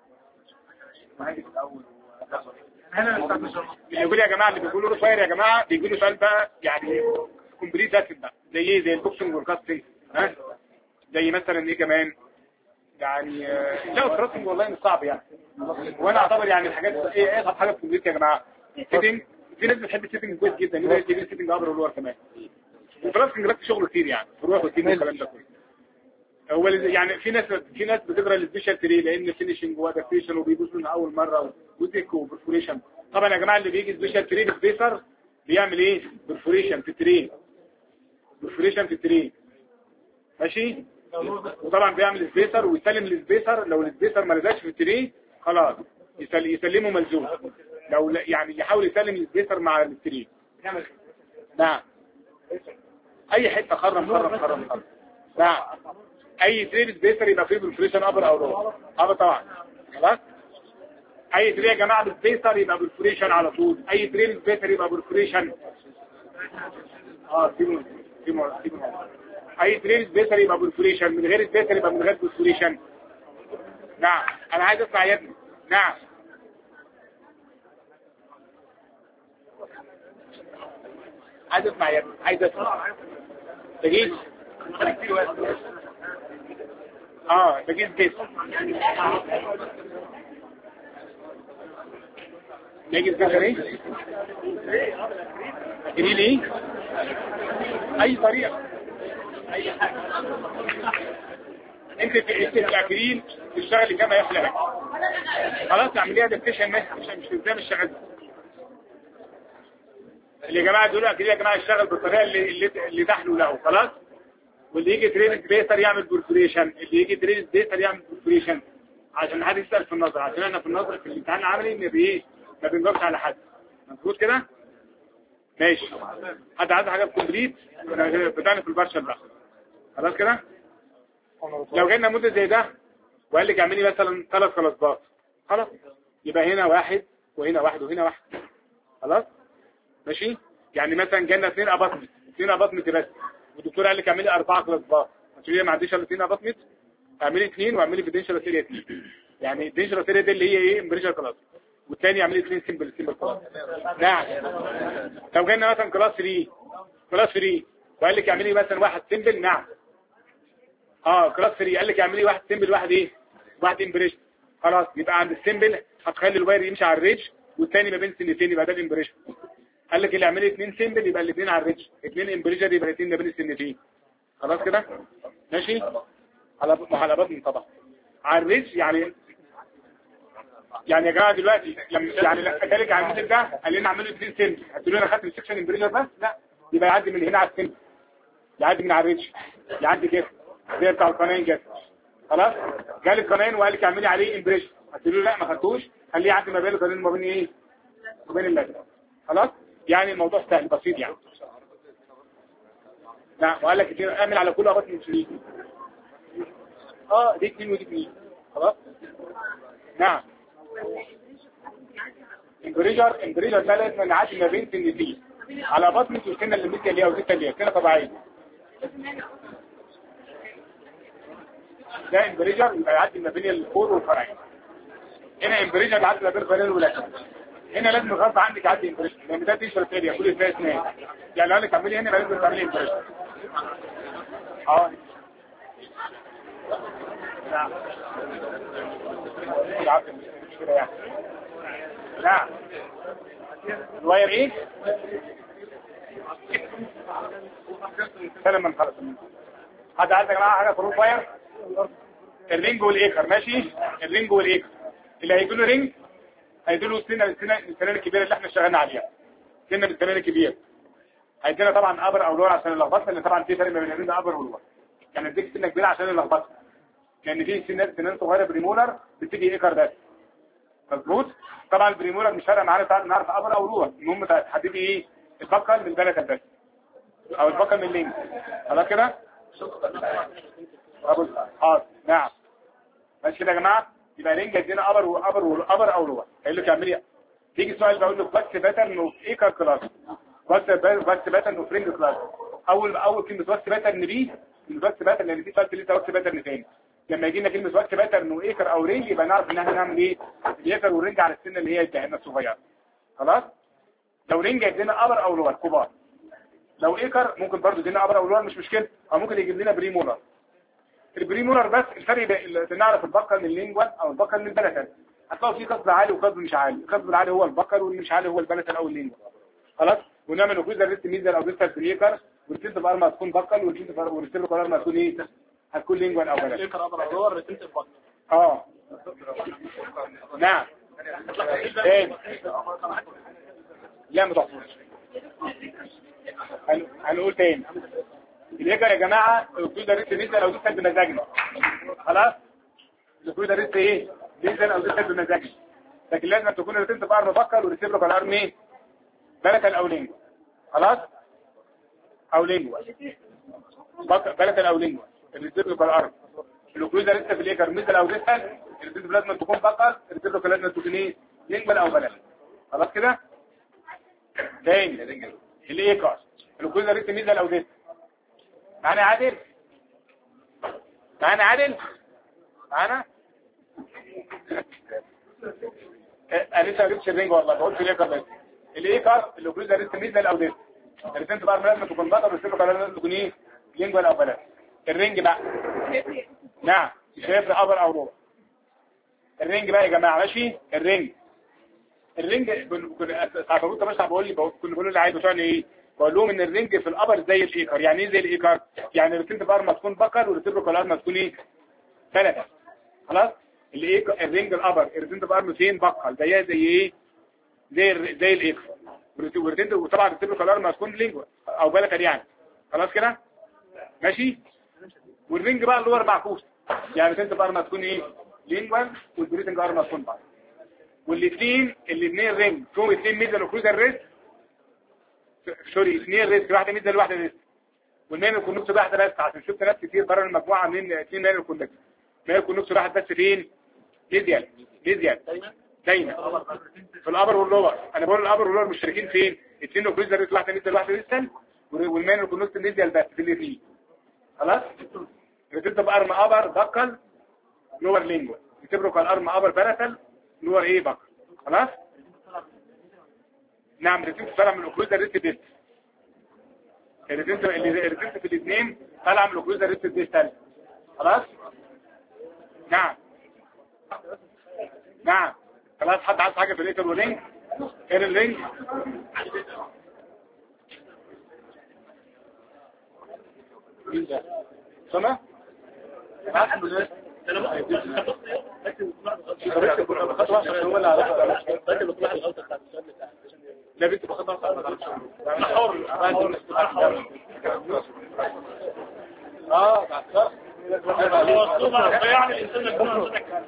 بيقول يا جماعه، اللي بيقولوا روت واير يا جماعه بيقولوا سؤال بقى يعني كومبليت داكن بقى زي ايه، زي البوكسنج والكاستنج. ها زي مثلا ايه كمان يعني لا الكاستنج والله مش صعب يعني. وانا اعتبر يعني الحاجات ايه اصعب حاجه في الكومبليت يا جماعه سيتنج. في ناس بتحب السيتنج كويس جدا، يبقى السيتنج ابر واللور كمان. الكاستنج ده شغله كتير يعني فروح وتيم والكلام ده كله. هو يعني في ناس بتقرا السبيشال تري لان فينيشنج وادابتيشن وبيبصوا من اول مره وديك وبرفوريشن. طبعا يا جماعه اللي بيجي سبيشال تري سبيسر بيعمل ايه؟ برفوريشن في التري، برفوريشن في التري ماشي. وطبعا بيعمل سبيسر ويسلم السبيسر، لو السبيسر ما لزقش في التري خلاص يسلمه ملزوم. لو يعني يحاول يسلم السبيسر مع التري. نعم اي حته خرم. نعم اي تري سبيسر يبقى فيه برفوريشن ابر او لور. ابر طبعا. خلاص. اي تري يا جماعه بالسبيسر يبقى برفوريشن على طول. اي تري سبيسر يبقى برفوريشن. سيبوا اي تري سبيسر يبقى برفوريشن، من غير سبيسر يبقى من غير برفوريشن. نعم انا عايز اسمع يا ابني. نعم عايز اسمع يا ابني، عايز اسمع. تجيش تجيش بيس تجيش بيس ايه جريل ايه اي طريقة اي حاجة انت في الاكريل تشتغلي كما يحلى لك. خلاص اعمليها ديكتيشن مش قدام الشغل. اللي يا جماعه دول اكريل يا جماعه اشتغل بالطريقه اللي تحلو له. خلاص. واللي يجي تريد بيتر يعمل بورفوريشن، اللي يجي تريد بيتر يعمل بورفوريشن عشان حد يسال في النظر، عشان احنا في النظر في الامتحان العملي ما بنجاوبش على حد. مظبوط كده؟ ماشي. حد عايز حاجه كومبليت بدأنا في البارشل بقى. خلاص كده؟ لو جينا نموذج زي ده وقال لك اعملي مثلا 3 كلاسات، خلاص يبقى هنا واحد وهنا واحد وهنا واحد. خلاص ماشي. يعني مثلا جالنا 2 اباطمنت بس، والدكتور قال لك اعملي 4 كلاسات، عشان هي ما عنديش الا 2 اباطمنت، اعملي 2 واعملي في دينشر سيريا 2. يعني دينشر سيريا دي اللي هي ايه امبريشر كلاس، والثاني اعملي 2 سيمبل كلاس. نعم. لو جالنا مثلا كلاس 3 وقال لك اعملي مثلا 1 سيمبل. نعم. كلاس 3 قال لك اعملي 1 سيمبل 1 ايه 1 امبريشن. خلاص يبقى عند السيمبل هتخلي الواير يمشي على الريدج، والثاني ما بين سنتين يبقى ده الامبريشن. قال لك اللي اعملي 2 سيمبل يبقى الاثنين على الريدج، 2 امبريشن يبقى الاثنين ما بين السنتين. خلاص كده ماشي. على بطن طبعا على الريدج. يعني يا جماعه دلوقتي يعني كذلك على المثل ده قال لنا اعملوا 2 سيمبل، هتقولوا لي انا خدت السكشن امبريشن بس، لا يبقى يعدي من هنا على السيمبل، يعدي من على الريدج، يعدي كده زي بتاع القناين كده. خلاص. جالي القناين وقال لك اعملي عليه امبريشن، هتقولوا له لا ما خدتوش، خليه يعدي ما بين القناين وما بين ايه وما بين اللازم. خلاص. يعني الموضوع سهل بسيط يعني. لا وقال لك كتير اعمل على كل اباط من 2. دي 2 ودي 2. خلاص. نعم. امبريجر ده لازم نعدي ما بين سنتين على بطنه والسنه اللي مثل اللي هي وزيت اللي هي كده طبيعيه. ده امبريجر يبقى يعدي ما بين الفور والفرعين. هنا امبريجر يعدي ما بين الفرعين واللاتر. هنا لازم غصب عنك يعدي امبريجر، لان ده تيشرت اريا كل فيها اثنين. يعني لو انا كملي هنا لازم تعملي امبريجر. نعم. نعم. الواير ايه؟ سلام من خلص. حد عايز يا جماعه حاجه في الروت واير؟ الرينج والايكر. ماشي. الرينج والايكر اللي هيجي له رينج هيدي له السنه الكبيره اللي احنا اشتغلنا عليها، سنه بالسنه الكبير هيدينا طبعا ابر او لور عشان اللخبطه، لان طبعا في فرق ما بين الابر واللور. يعني اديك سنه كبيره عشان اللخبطه، لان في سنان صغيره بريمولر بتيجي ايكر بس. مظبوط. طبعا البريمولر مش فارقه معانا نعرف ابر او لور، المهم تحددي ايه البكل من البلد بس او البكل من اللينك. خلاص كده. نعم. ماشي كده يا جماعه. يبقى رينج يدينا ابر او لور. هيقول لك اعملي تيجي سؤال بقول له بس باترن اوف ايكر كلاس، بس باترن اوف رينج كلاس. اول كلمه بس باترن دي بس باترن، لان في سؤال لسه بس باترن ثاني. لما يجي لنا كلمه بس باترن وايكر او رينج يبقى نعرف ان احنا نعمل ايه الايكر والرينج على السن اللي هي الدهنه الصغيره. خلاص. لو رينج يدينا ابر او لور كبار، لو ايكر ممكن برضه يدينا ابر او لور مش مشكله، او ممكن يجيب لنا بريمولر. البريمولر بس الفرق نعرف البكر من اللينجوال او البكر من البلتل. هتلاقوا في قصد عالي وقصد مش عالي، القصد العالي هو البكر واللي مش عالي هو البلتل او اللينجوال. خلاص. ونعمل نفوذ ريست ميزر او ريست بريكر، والريست بارما هتكون بكر والريست بارما هتكون ايه هتكون لينجوال او بلتل. الايكر ابر او لور الريست بكر. نعم. لا ما تحصلش. هنقول تاني. الايكر يا جماعه النفوذ ريست ميزر او ريست بمزاجنا. خلاص. النفوذ ريست ايه ميزر او ريست بمزاجنا، لكن لازم تكون الريست بارما بكر والريست بارما ايه بلتل او لينجوال. خلاص. او لينجوال بلتل او لينجوال. الريست بارما النفوذ ريست في الايكر ميزر او ريست، الريست لازم تكون بكر، الريست لازم تكون ايه لينجوال او بلتل. خلاص كده. تاني الايكر النفوذ ريست ميزر او ريست. معانا عادل؟ معانا انا لسه ما جبتش الرينج والله، بقول في الايكر بس. الايكر اللي بيقول ده ريست ميزه او ديست، الريسنت بقى لازم تكون بقى والريسنت بقى لازم تكون ايه لينجوال او بلد. الرينج بقى نعم مش هيفرق ابر او لور. الرينج بقى يا جماعه ماشي. الرينج تعرفوا طبعا كنا بقول اللي عايز بتوعني ايه، بقول لهم ان الرينج في الابر زي الايكر. يعني ايه زي الايكر؟ يعني الريسنت بقى ما تكون بكر والريسنت بقى ما تكون ايه ثلاثة. خلاص اللي ايه الرينج الابر الريتنتيف ارم فين بقى زيها زي ايه زي الاكس والريتنتيف، وطبعا الريتنتيف ارم هتكون لينجوال او بلكر يعني. خلاص كده ماشي. والرينج بقى اللور معكوس، يعني الريتنتيف ارم هتكون ايه لينجوال والبريتنج ارم هتكون بقى. والاثنين رينج فيهم اثنين ميدل وكروزر ريست، سوري اثنين ريست، واحده ميدل وواحده ريست، والمين يكون نص واحده بس، عشان شفت ناس كتير بره المجموعه من اثنين مين يكون نص، ما يكون نص واحد بس فين ليزيال دايما في الابر واللور. انا بقول الابر واللور مشتركين فين، اثنين وكروزر ريست، واحده ميدل واحده ريست، والمين يكون نص ليزيال بس في الاثنين. خلاص بتبقى ارم ابر بكل لور لينجوال، بتبقى الارم ابر باراتل لور ايه بكل. خلاص نعم الريتنت طالع من الاوكلوزر ريست ديست، الريتنت في الاثنين طالع من الاوكلوزر ريست ديست. خلاص نعم خلاص. حد عايز حاجه في الايتر والرينج غير الرينج؟ مين ده سما لا بنت باخدها انا حر يعني الانسان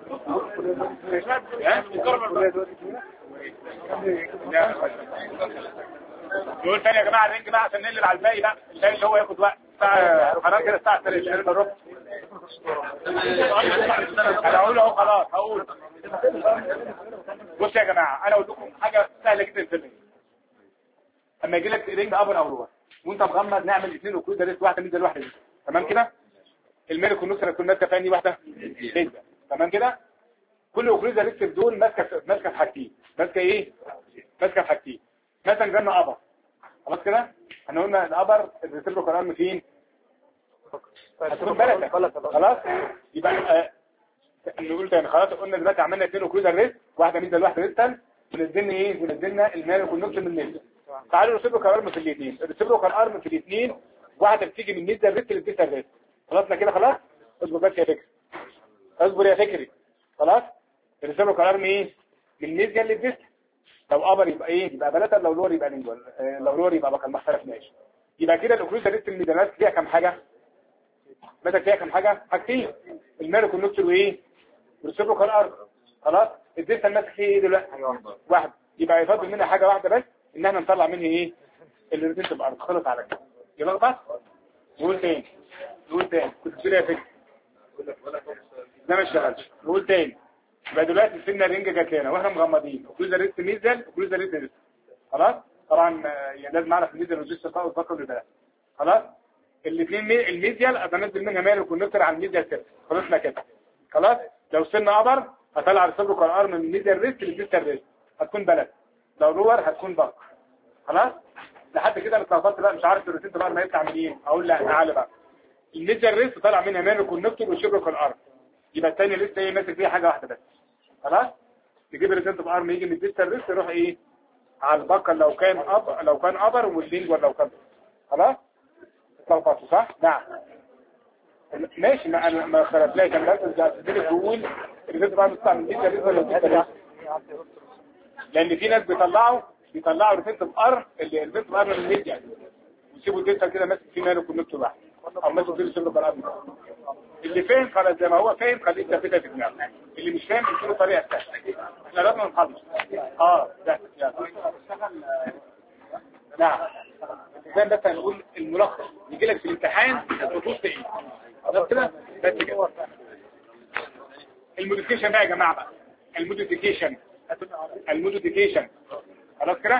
يقول تاني يا جماعه الرينج بقى عشان نقلب على الباقي بقى، الباقي اللي هو ياخد وقت ساعه حرام كده الساعه 3:30. انا هقول اهو خلاص هقول. بص يا جماعه انا اقول لكم حاجه سهله جدا في الرينج. اما يجي لك رينج ابر او لور وانت مغمض نعمل اثنين اوكلوزر ريست، واحده ميدل واحده دي تمام كده. الميرك والنصر هتكون ماسكه ثاني واحده ليزر تمام كده. كل اوكلوزر ريست دول ماسكه في حاجتين، ماسكه ايه ماسكه في حاجتين. مثلا جالنا ابر خلاص كده، احنا قلنا الابر الريسيبروكال ارم فين هتكون بلد. خلاص يبقى نقول تاني خلاص. قلنا دلوقتي عملنا اثنين اوكلوزر ريست، واحده ميدل واحده ريستال، ونزلنا ايه ونزلنا الميرك والنصر من الليزر. تعالوا الريسيبروكال ارم في الاثنين، الريسيبروكال ارم في الاثنين واحده بتيجي من ميدل ريست للديستال ريست. خلصنا كده خلاص. اصبر بس يا فكري، اصبر يا فكري. خلاص الريسيبروكال ارم ايه من ميدل للديست. لو ابر يبقى ايه يبقى بلاتر، لو لور يبقى لينجوال، لو لور يبقى بقى ما اختلفناش. يبقى كده الاوكلوزر ريست الميدلات فيها كام حاجه، مثلا فيها كام حاجه حاجتين، الميرك والنوكسل وايه والريسيبروكال ارم. خلاص الديستال ماسك فيه ايه دلوقتي واحده، يبقى يفضل منها حاجه واحده بس ان احنا نطلع منها ايه الريتنت الارض. خلص على كده يبقى بس. نقول تاني كنت بتقول يا فكري ده ما اشتغلش. نقول تاني يبقى دلوقتي سيبنا الرينج جات لنا واحنا مغمضين، اوكلوزر ريست ميزل اوكلوزر ريست ريست. خلاص طبعا يعني لازم اعرف الميزل والريست بقى والبكر ده. خلاص الاثنين الميزيال اتنزل منها مال وكونكتور على الميزيال كده. خلصنا كده خلاص. لو سيبنا ابر هطلع الريسيبروكال ارم من الميزيال ريست للديستال ريست هتكون بلد، لو لور هتكون بكر. خلاص لحد كده انا اتلخبطت بقى مش عارف الريسيبت بقى ما يطلع منين. اقول لا تعالى بقى الميزيال ريست طلع منها مال وكونكتور والشبكه الارم، يبقى الثاني لسه ايه ماسك فيها حاجه واحده بس. خلاص تجيب الريسنت ارم يجي من الديستال ريست يروح ايه على البكر لو كان ابر واللينجوال لو كان. خلاص اتلخبطوا صح؟ نعم ماشي. ما انا ما خرجتلاش كان لازم تقول الريسنت ارم تطلع من الديستال ريست ولا الديستال ريست، لان في ناس بيطلعوا ريسنت ارم اللي الريسنت ارم من الميديا ويسيبوا الديستال كده ماسك فيه ماله كونكتور واحد او ماسك فيه الشبكه الارم. اللي فاهم خلاص زي ما هو فاهم خليه يثبتها في دماغه، اللي مش فاهم يديله طريقه ثانيه. احنا لازم نخلص ده نعم. زي بس هنقول الملخص يجي لك في الامتحان الخطوط ايه خلاص كده بس كده. الموديفيكيشن بقى يا جماعه بقى الموديفيكيشن خلاص كده.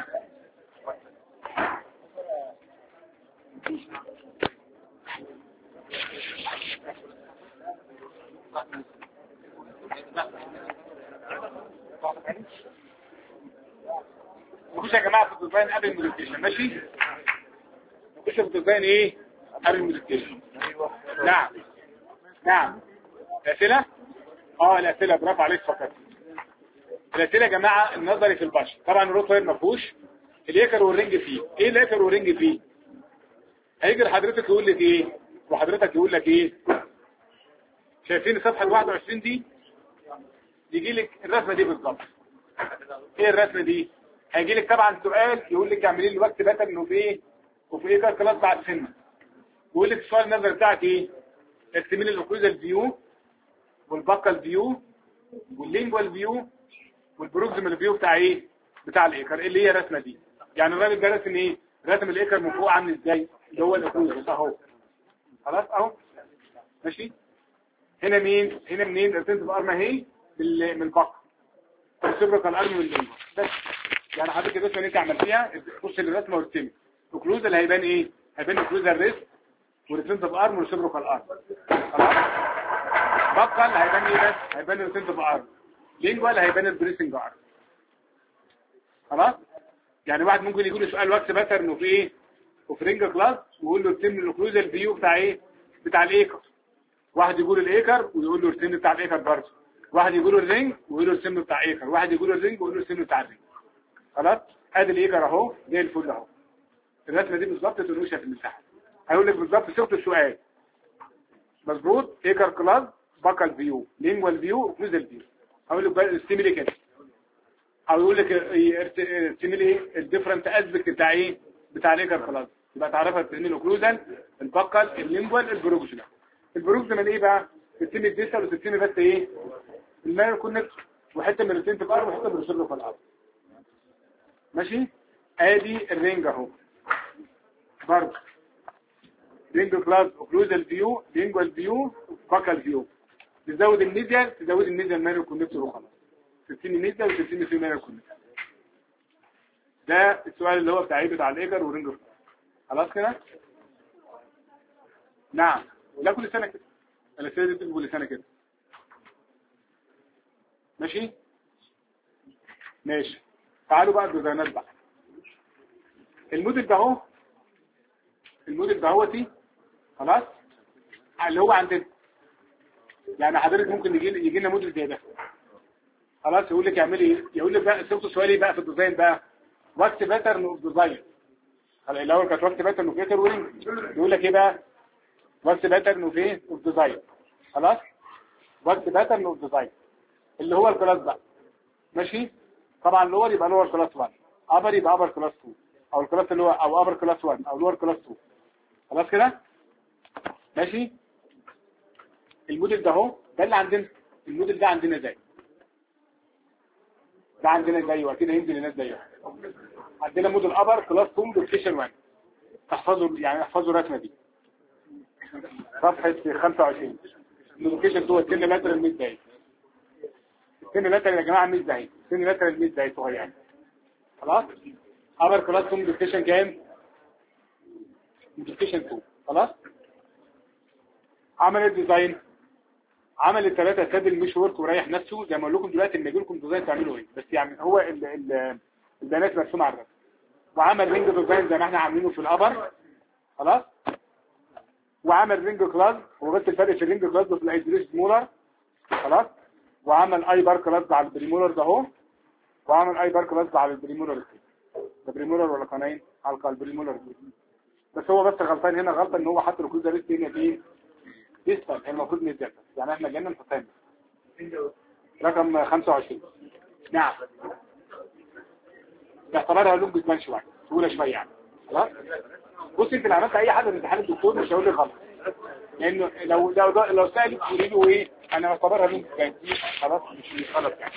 نخش يا جماعه في الديزاين قبل الموديفيكيشن ماشي. نخش في الديزاين ايه قبل الموديفيكيشن. نعم الاسئله الاسئله برافو عليك. فقط الاسئله يا جماعه النظري في البشر طبعا الروت واير ما فيهوش، الايكر والرنج فيه. ايه الايكر والرنج فيه؟ هيجي لحضرتك يقول لك ايه وحضرتك يقول لك ايه شايفين صفحة 21 دي؟ يجي لك الرسمة دي بالظبط. ايه الرسمة دي؟ هيجي لك طبعا سؤال يقول لك اعملي لي وقت باترن وفي ايه كلاس بعد سنة. يقول لك السؤال النظري بتاعك ايه؟ ارسمي لي الاوكلوزال فيو والباكال فيو واللينجوال فيو والبروكسيمال فيو بتاع ايه؟ بتاع الايكر اللي هي الرسمة دي. يعني الراجل ده رسم ايه؟ رسم الايكر من فوق عامل ازاي؟ اللي هو الاوكلوزال اهو. خلاص اهو. ماشي؟ هنا مين؟ هنا منين؟ رسمت الارم اهي من الباكال. السبرة الارم واللينجوال. بس يعني حضرتك الرسمة اللي انت عملتيها بص للرسمة وارسمي. الاوكلوزال هيبان ايه؟ هيبان الاوكلوزال ريست والريسنت اوف ارم والسبرة الارم. خلاص؟ باكال هيبان ايه بس؟ هيبان الريسنت اوف ارم. لينجوال هيبان البريسنج ارم. خلاص؟ يعني واحد ممكن يقول له سؤال واكس باترن وفي ايه؟ وفي رينج كلاس ويقول له ارسم لي الاوكلوزال فيو بتاع ايه؟ بتاع الايكر. واحد يقول الايكر ويقول له ارسم لي بتاع الايكر برضه. واحد يقول له الرينج ويقول له ارسم لي بتاع ايكر. واحد يقول له الرينج ويقول له ارسم لي بتاع الرينج. خلاص؟ ادي الايكر اهو زي الفل اهو. الرسمه دي بالظبط تنوشها في المساحه. هيقول لك بالظبط صيغه السؤال. مظبوط؟ ايكر كلاس باكال فيو لينجوال فيو اوكلوزال فيو. هقول لك بقى ارسم لي كده. او يقول لك ارسم لي الديفرنت اسبكت بتاع ايه؟ بتاع الايكر كلاس. يبقى تعرفها ترسم لي الاوكلوزال الباكال اللينجوال البروكسيمال. البروكسيمال ايه بقى؟ ترسم لي الديستال وترسم لي بس ايه؟ الماير كونكت وحته من الريسنت في الارض وحته من السيرفر في الارض. ماشي؟ ادي الرينج اهو. برضه رينج كلاس اوكلوزال فيو لينجوال فيو باكال فيو. تزود الميديال ماير كونكتور وخلاص. ترسم لي ميديال وترسم لي في ماير كونكتور. ده السؤال اللي هو بتاع ايه؟ بتاع الايجر ورينج كلاس. خلاص كده؟ نعم. لا كل سنه كده. الاسئله دي بتيجي كل سنه كده. ماشي؟ ماشي. تعالوا بقى الديزاينات بقى. الموديل ده اهو. الموديل ده اهوتي. خلاص؟ اللي هو عندنا. يعني حضرتك ممكن يجي لنا موديل زي ده. خلاص يقول لك اعملي ايه؟ يقول لك بقى صيغه السؤال ايه بقى في الديزاين بقى؟ وقت باترن اوف ديزاين. الاول كانت وقت باترن اوف ايتر وينج. يقول لك ايه بقى؟ وقت باترن اوف ايه؟ اوف ديزاين. خلاص؟ وقت باترن اوف ديزاين اللي هو الكلاس بقى. ماشي؟ طبعا لور يبقى لور كلاس 1. ابر يبقى ابر كلاس 2. او الكلاس اللي هو او ابر كلاس 1 او لور كلاس 2. خلاص كده؟ ماشي؟ الموديل ده اهو ده اللي عندنا. الموديل ده عندنا زي ده عندنا زيه واكيد هينزل للناس زيه. عندنا موديل ابر كلاس 2 دوكيشن 1. احفظوا الرسمه دي. صفحه 25. الدوكيشن 2 السن لاترال 100 دقايق. السن لاترال يا جماعه 100 دقايق. السن لاترال 100 دقايق صغير. خلاص؟ ابر كلاس 2 دوكيشن كام؟ دوكيشن 2. خلاص؟ عمل الديزاين. عمل الثلاثه ساد المش ورك وريح نفسه زي ما اقول لكم دلوقتي لما يجي لكم ديزاين تعملوا ايه. بس يعني هو البيانات مرسومه على الرسم. وعمل رينج ديزاين زي ما احنا عاملينه في الابر. خلاص؟ وعمل رينج كلاس. هو بس الفرق في الرينج كلاس وفي الايزوليشن مولر. خلاص؟ وعمل اي بار كلاس على البريمولر ده اهو. وعمل اي بار كلاس على البريمولر ده بريمولر ولا قناين على البريمولر. بس هو بس غلطان هنا غلطه ان هو حط له كل ريست هنا فين ديستال. المفروض نتذكر يعني احنا جينا نحطها رقم 25. نعم باعتبارها لونج كمان شويه طويله شويه يعني. خلاص بص انت لو عملت اي حاجه في امتحان الدكتور مش هقول لك غلط لانه لو سالك تقولي له ايه انا بعتبرها لونج كمان خلاص مش غلط يعني.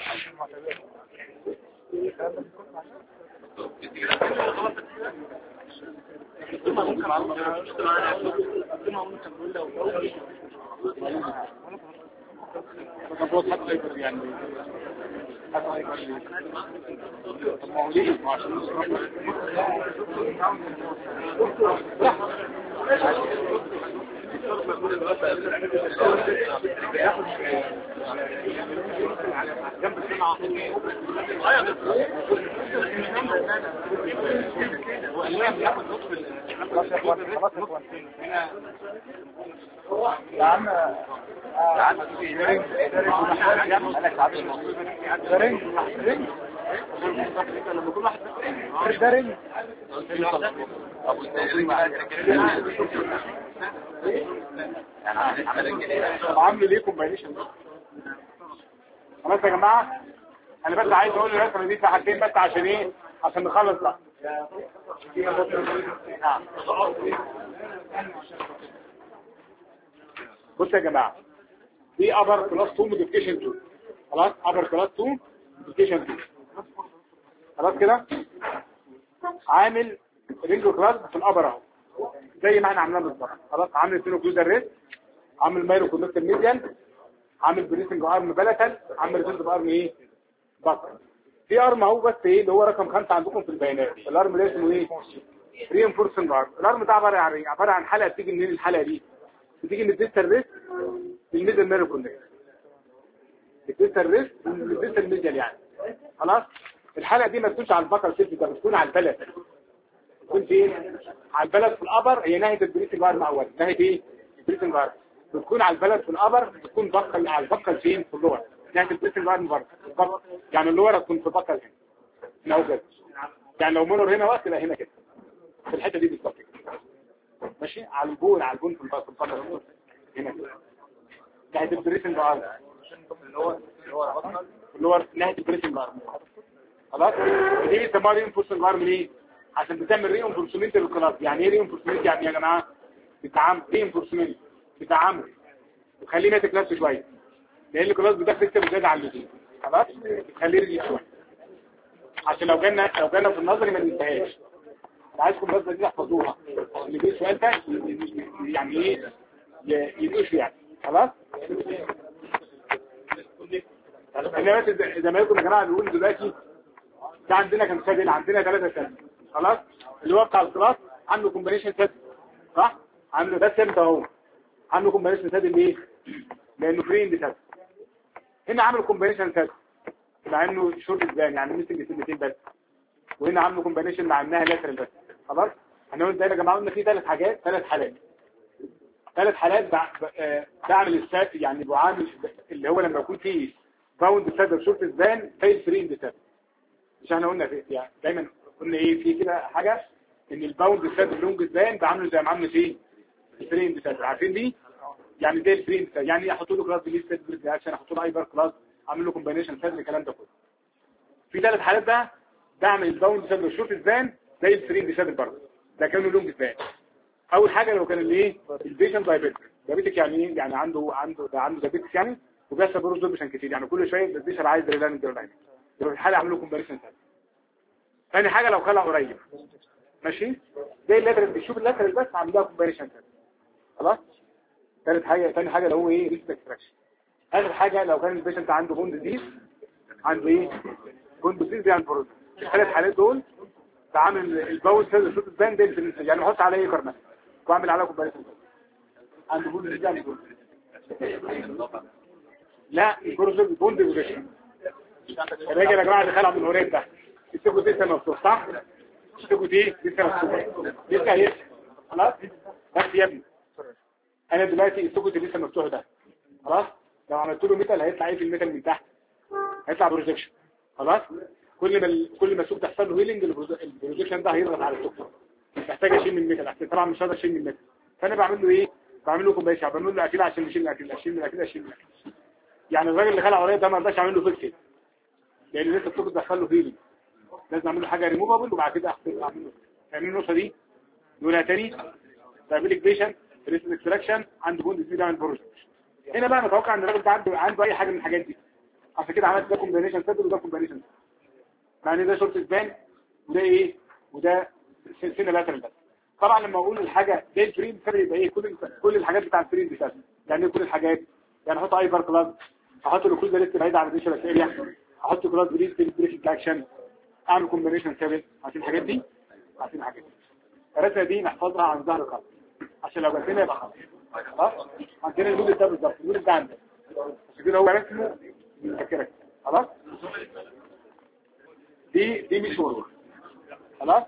مظبوط حتى يقدر يعني حتى يقدر طب ما هو ليه ما عشان جنب السمعة يا عم عامل ليه كومباينيشن؟ خلاص يا جماعه، انا بس عايز اقول الرسمه دي في حاجتين بس عشان ايه؟ عشان نخلص بقى. نعم. بص يا جماعه، دي ابر كلاس 2 موديفيكيشن 2. خلاص، ابر كلاس 2 موديفيكيشن 2. خلاص كده، عامل رينجو كلاس في الابر اهو زي ما احنا عاملين بالظبط. خلاص، عامل سينو كلوزر ريت، عامل مايرو كونكتور ميديان، عامل بريسنج ارم بلاتال، عامل ريزلت ارم ايه بكر. في ارم اهو بس ايه اللي هو رقم 5 عندكم في البيانات. الارم ده اسمه ايه؟ رينفورسنج ارم. الارم ده عباره عن حلقه بتيجي منين؟ الحلقه دي بتيجي من الديستال ريست للميدل مايرو كونكتور. الديستال ريست للديستال ميديال يعني. خلاص، الحلقه دي ما تكونش على البكر سيلف، ده بتكون على البلد. تكون فين؟ على البلد في الابر، هي ناحيه البريسنج ارم اول. ناحيه ايه؟ البريسنج ارم. بتكون على البلد في الابر، بتكون بقل على البقل فين؟ في اللور ناحيه البريسنج ارم برضه. يعني اللور تكون في بقل هنا لو كده. يعني لو مونر هنا وقت يبقى هنا كده في الحته دي بالظبط ماشي. على البون في البقل هنا كده ناحيه البريسنج ارم اللور ناحيه البريسنج ارم. خلاص، دي بيسموها رينفورسنج ارم ليه؟ عشان بتعمل رينفورسمنت للكلاس. يعني ايه رينفورسمنت؟ يعني يا جماعه بتعمل رينفورسمنت، بتعمل وتخليه ماسك نفسه شويه، لان الكلاس بتاعك لسه زياده عن اللزوم. خلاص، بتخليه ريلي شويه عشان لو جالنا في النظري ما ننساهاش. انا عايزكم بس دي تحفظوها اللي بيه السؤال ده يعني ايه يدوش يعني. خلاص، احنا بس زي ما يا جماعه بيقولوا دلوقتي ده عندنا كام سادل؟ عندنا 3 سادل. خلاص، اللي هو بتاع الكلاس عنده كومبينيشن سادل صح؟ عنده ده سادل اهو، عنده كومبينيشن سادل ليه؟ لانه فريند سادل. هنا عامل كومبينيشن سادل مع انه شورت ازاي يعني ميسنج سنتين بس، وهنا عامله كومبينيشن مع انها لاترال بس. خلاص، احنا قلنا يا جماعه قلنا في 3 حاجات، 3 حالات بعمل السات يعني بعامل اللي هو لما يكون فيه باوند سادل شورت ازاي زي الفريند سادل. مش احنا قلنا في يعني دايما قلنا ايه في كده حاجه ان الباوند سادل لونج ازاي بعمله زي ما عامله ايه الفريند سادل. عارفين دي؟ يعني زي الفريند سادل، يعني احط له كلاس بليز سادل عشان احط له ايبر كلاس، اعمل له كومبينيشن سادل، الكلام ده كله. في 3 حالات بقى بعمل الباوند سادل شورت ازاي زي الفريند سادل برضه، ده كانوا لونج ازاي. اول حاجه لو كان الايه البيشنت دايابيتك يعني ايه؟ يعني عنده دايابيتس يعني، وبيحصل بروز دوبشن كتير، يعني كل شويه البيشنت عايز ريلاند يبقى الحاله اعمل له كومبينيشن سادل. ثاني حاجه لو خلع قريب ماشي زي اللاترال، بيشوف اللاترال بس عامل لها كومبينيشن سادل. خلاص، ثاني حاجه لو هو ايه ريسك اكستراكشن. اخر حاجه لو كان البيشنت عنده بوند ديزيز، عنده ايه بوند ديزيز يعني بروز. الثلاث حالات دول بعمل الباول سيل شوت بان دي يعني بحط عليه كرنه واعمل عليها كومبينيشن عنده بوند ديزيز يعني لا البروز بوند بوزيشن. الراجل يا جماعه اللي خلع من الهوريد ده السكوت لسه مفتوح صح؟ السكوت ايه لسه مفتوح لسه ايه. خلاص، بس يا ابني انا دلوقتي السكوت اللي لسه مفتوح ده خلاص لو عملت له ميتال هيطلع ايه في الميتال من تحت؟ هيطلع بروجكشن. خلاص، كل ما السوق تحصل له هيلينج البروجكشن ده هيضغط على السوق، محتاج اشيل من الميتال. طبعا مش هقدر اشيل من الميتال، فانا بعمل له ايه؟ بعمل له كومبايشن، بعمل له اكيد عشان يشيل الاكل، اشيل من الاكل. يعني الراجل اللي خلع ورايا ده ما رضاش اعمل له فيكس لان لسه السوق دخل له هيلينج، لازم اعمل له حاجه ريموفابل وبعد كده اعمل له النقطه دي نقولها تاني. دايابيتك بيشنت ريسك اكستراكشن عنده بوند دي ده بروجكشن. هنا بقى نتوقع ان الراجل ده عنده اي حاجه من الحاجات دي، عشان كده عملت ده كومبينيشن سادل وده كومبينيشن. يعني ده شورت سبان وده ايه وده سنه لاترال بس. طبعا لما اقول الحاجه زي الفريم سادل يبقى ايه كل الحاجات بتاع الفريم دي سادل. يعني كل الحاجات يعني احط ايبر كلاس، احط له كل ده لسه بعيد عن الريشه بكتيريا، احط كلاس بريد بريك اكشن، اعمل كومبينيشن سادل عشان الحاجات دي الرسمه دي نحفظها عن ظهر القلب عشان لو جبتنا يبقى خلاص. عندنا المود ده بالظبط، المود ده عندنا عشان كده هو رسمه مذكرك. خلاص، دي مش ورور. خلاص،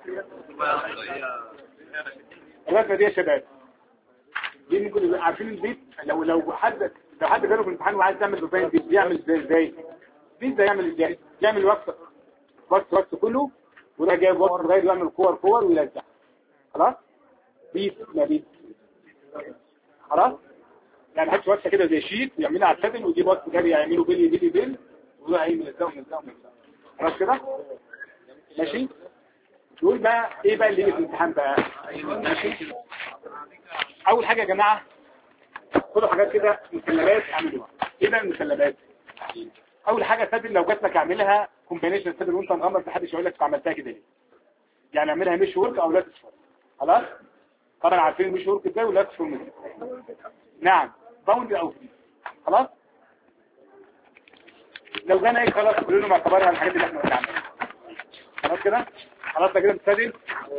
الرسمه دي يا شباب دي ممكن عارفين البيت لو حد جاله في الامتحان وعايز يعمل ديزاين بيت بيعمل ازاي البيت ده يعمل ازاي؟ يعمل وقت كله وده جايب وقت صغير يعمل كور ويلزق. خلاص، بيت خلاص يعني حط وقت كده زي شيت يعملها على السدن ويجيب وقت جاري يعملوا بيل وده هيملزقوا خلاص كده ماشي. دول بقى ايه بقى اللي يجي في الامتحان بقى ماشي. اول حاجه يا جماعه خدوا حاجات كده مسلبات اعملوها. ايه بقى المسلبات؟ اول حاجه سدن لو جات لك اعملها كومبينيشن سدن وانت مغمض محدش يقول لك عملتها كده ليه. يعني اعملها مش ورك او لا تشفر. خلاص طبعا عارفين مش ورك ازاي ولا تشفر منه. نعم باوند او فري. خلاص لو جانا ايه خلاص كلنا معتبرها الحاجات اللي احنا بنعملها. خلاص كده خلاص كده بتسدد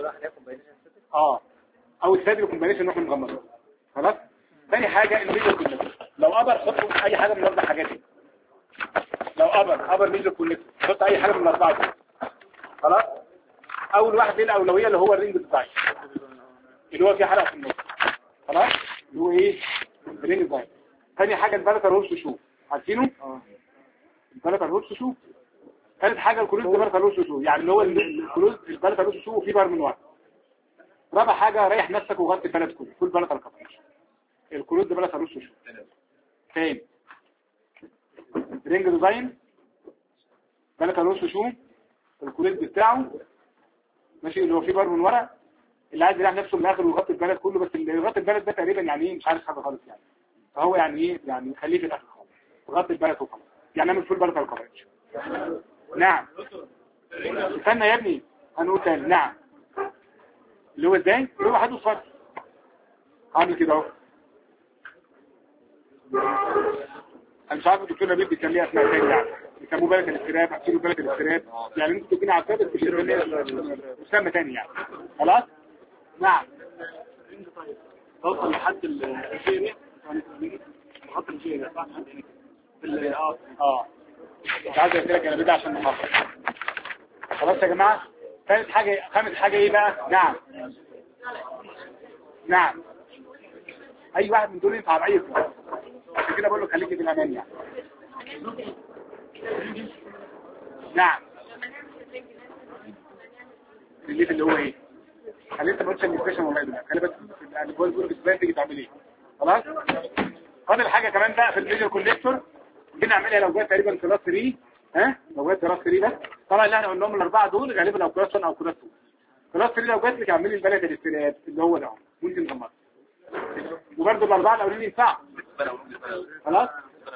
او السدد كومبينيشن نروح نغمض. خلاص ثاني حاجه الميجر كونكتور. لو ابر حطوا اي حاجه من الاربع حاجات دي. لو ابر ميجر كونكتور حط اي حاجه من الاربعه دي. خلاص اول واحد ليه الاولويه اللي هو الرينج ديزاين اللي هو فيه حلقه في النص. خلاص اللي هو ايه الرينج ديزاين. ثاني حاجه البلاتر روش شو عارفينه البلاتر روش شو. ثالث حاجه الكلوز البلاتر روش شو يعني اللي هو الكلوز البلاتر روش شو فيه بار من ورا. رابع حاجه ريح نفسك وغطي البلد كله كل بلاتر كفر. الكلوز بلاتر روش شو تاني رينج ديزاين بلاتر روش شو الكلوز بتاعه ماشي اللي هو فيه بار من ورا اللي عايز يريح نفسه من الاخر ويغطي البلد كله. بس اللي يغطي البلد ده تقريبا يعني ايه مش عارف حاجه خالص يعني. فهو يعني ايه يعني خليه في الاخر خالص غطي البلد وخلاص يعني نعمل فول بلاتر كفرج. نعم استنى يا ابني هنقول تاني. نعم اللي هو ازاي اللي هو حدود فرد عامل كده اهو. انا مش عارف الدكتور نبيل بيسميها اسمها ازاي يعني بيسموه بلد الاستراب اكيد بلد الاستراب يعني انتوا تكونوا على الثابت مش مسمى تاني يعني. خلاص نعم توصل لحد الجيري خط الجيري صح في مش عايز اقول لك انا بدي عشان نحافظ. خلاص يا جماعه ثالث حاجه خامس حاجه ايه بقى؟ نعم اي واحد من دول ينفع على اي كلاس عشان كده بقول له خليكي في الامان يعني. نعم اللي هو ايه خلي انت ما قلتش الانفكشن والله ده خلي بس يعني بقول لك ازاي تيجي تعمل ايه. خلاص فاضل حاجه كمان بقى في الميجر كونكتور بنعملها لو جت تقريبا كلاس 3 لو جت كلاس 3 بس طبعا اللي احنا قلناهم الاربعه دول غالبا لو كلاس 1 او كلاس 2. كلاس 3 لو جت لك اعملي البلد الاستراب اللي هو ده ممكن نغمض وبرده الاربعه الاولين ينفع. خلاص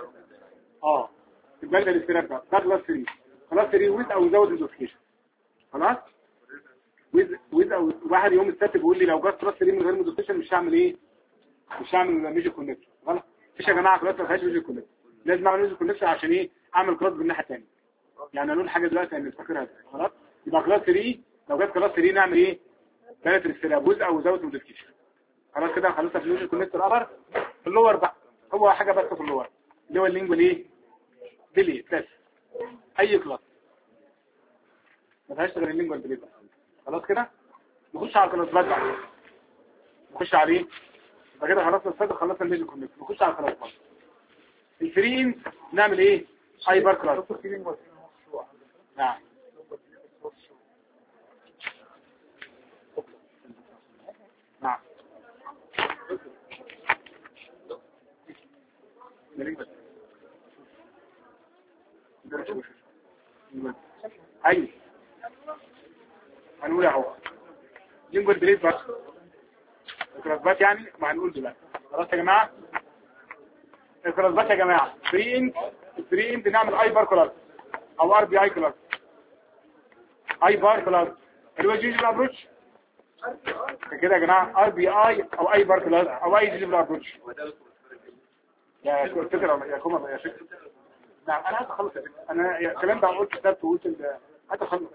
البلد الاستراب ده كلاس 3 كلاس 3 ويز او زود اندوكيشن. خلاص ويز او واحد يوم السبت بيقول لي لو جت كلاس 3 من غير موديفيكيشن مش هعمل ايه مش هعمل ميجر كونكتور. غلط مفيش يا جماعه كلاس ما فيهاش ميجر كونكتور. لازم اعمل ميجر كونكتور عشان ايه اعمل كلاس بالناحيه الثانيه يعني اقول حاجه دلوقتي انا فاكرها. خلاص يبقى كلاس 3 لو جت كلاس 3 نعمل ايه ثلاث الاستراب ويز او زود موديفيكيشن. خلاص كده خلصنا في الميجر كونكتور ابر في اللور بقى هو حاجه بس في اللور اللي هو اللينجوال ايه بلي بس اي كلاس ما فيهاش غير اللينجوال بلي. خلاص كده نخش على الكلاس بقى نخش عليه يبقى كده خلصنا الصدر خلصنا الميجر كونكتور نخش على الكلاس بقى. الفرين نعمل ايه هايبر كلاس. نعم نعم ايوه هنقول اهو لينجوال بليد بس الكلاسبات يعني ما هنقول دلوقتي. خلاص يا جماعه الكلاسبات يا جماعه 3 انت نعمل اي بار كلاس او ار بي اي كلاس اي بار كلاس اللي هو جيجيبل ابروتش كده يا جماعه ار بي اي او اي بار كلاس او اي جيجيبل ابروتش يا فكره يا كوما يا فكره. نعم انا عايز اخلص انا الكلام ده قلت كتبت وقلت عايز اخلص.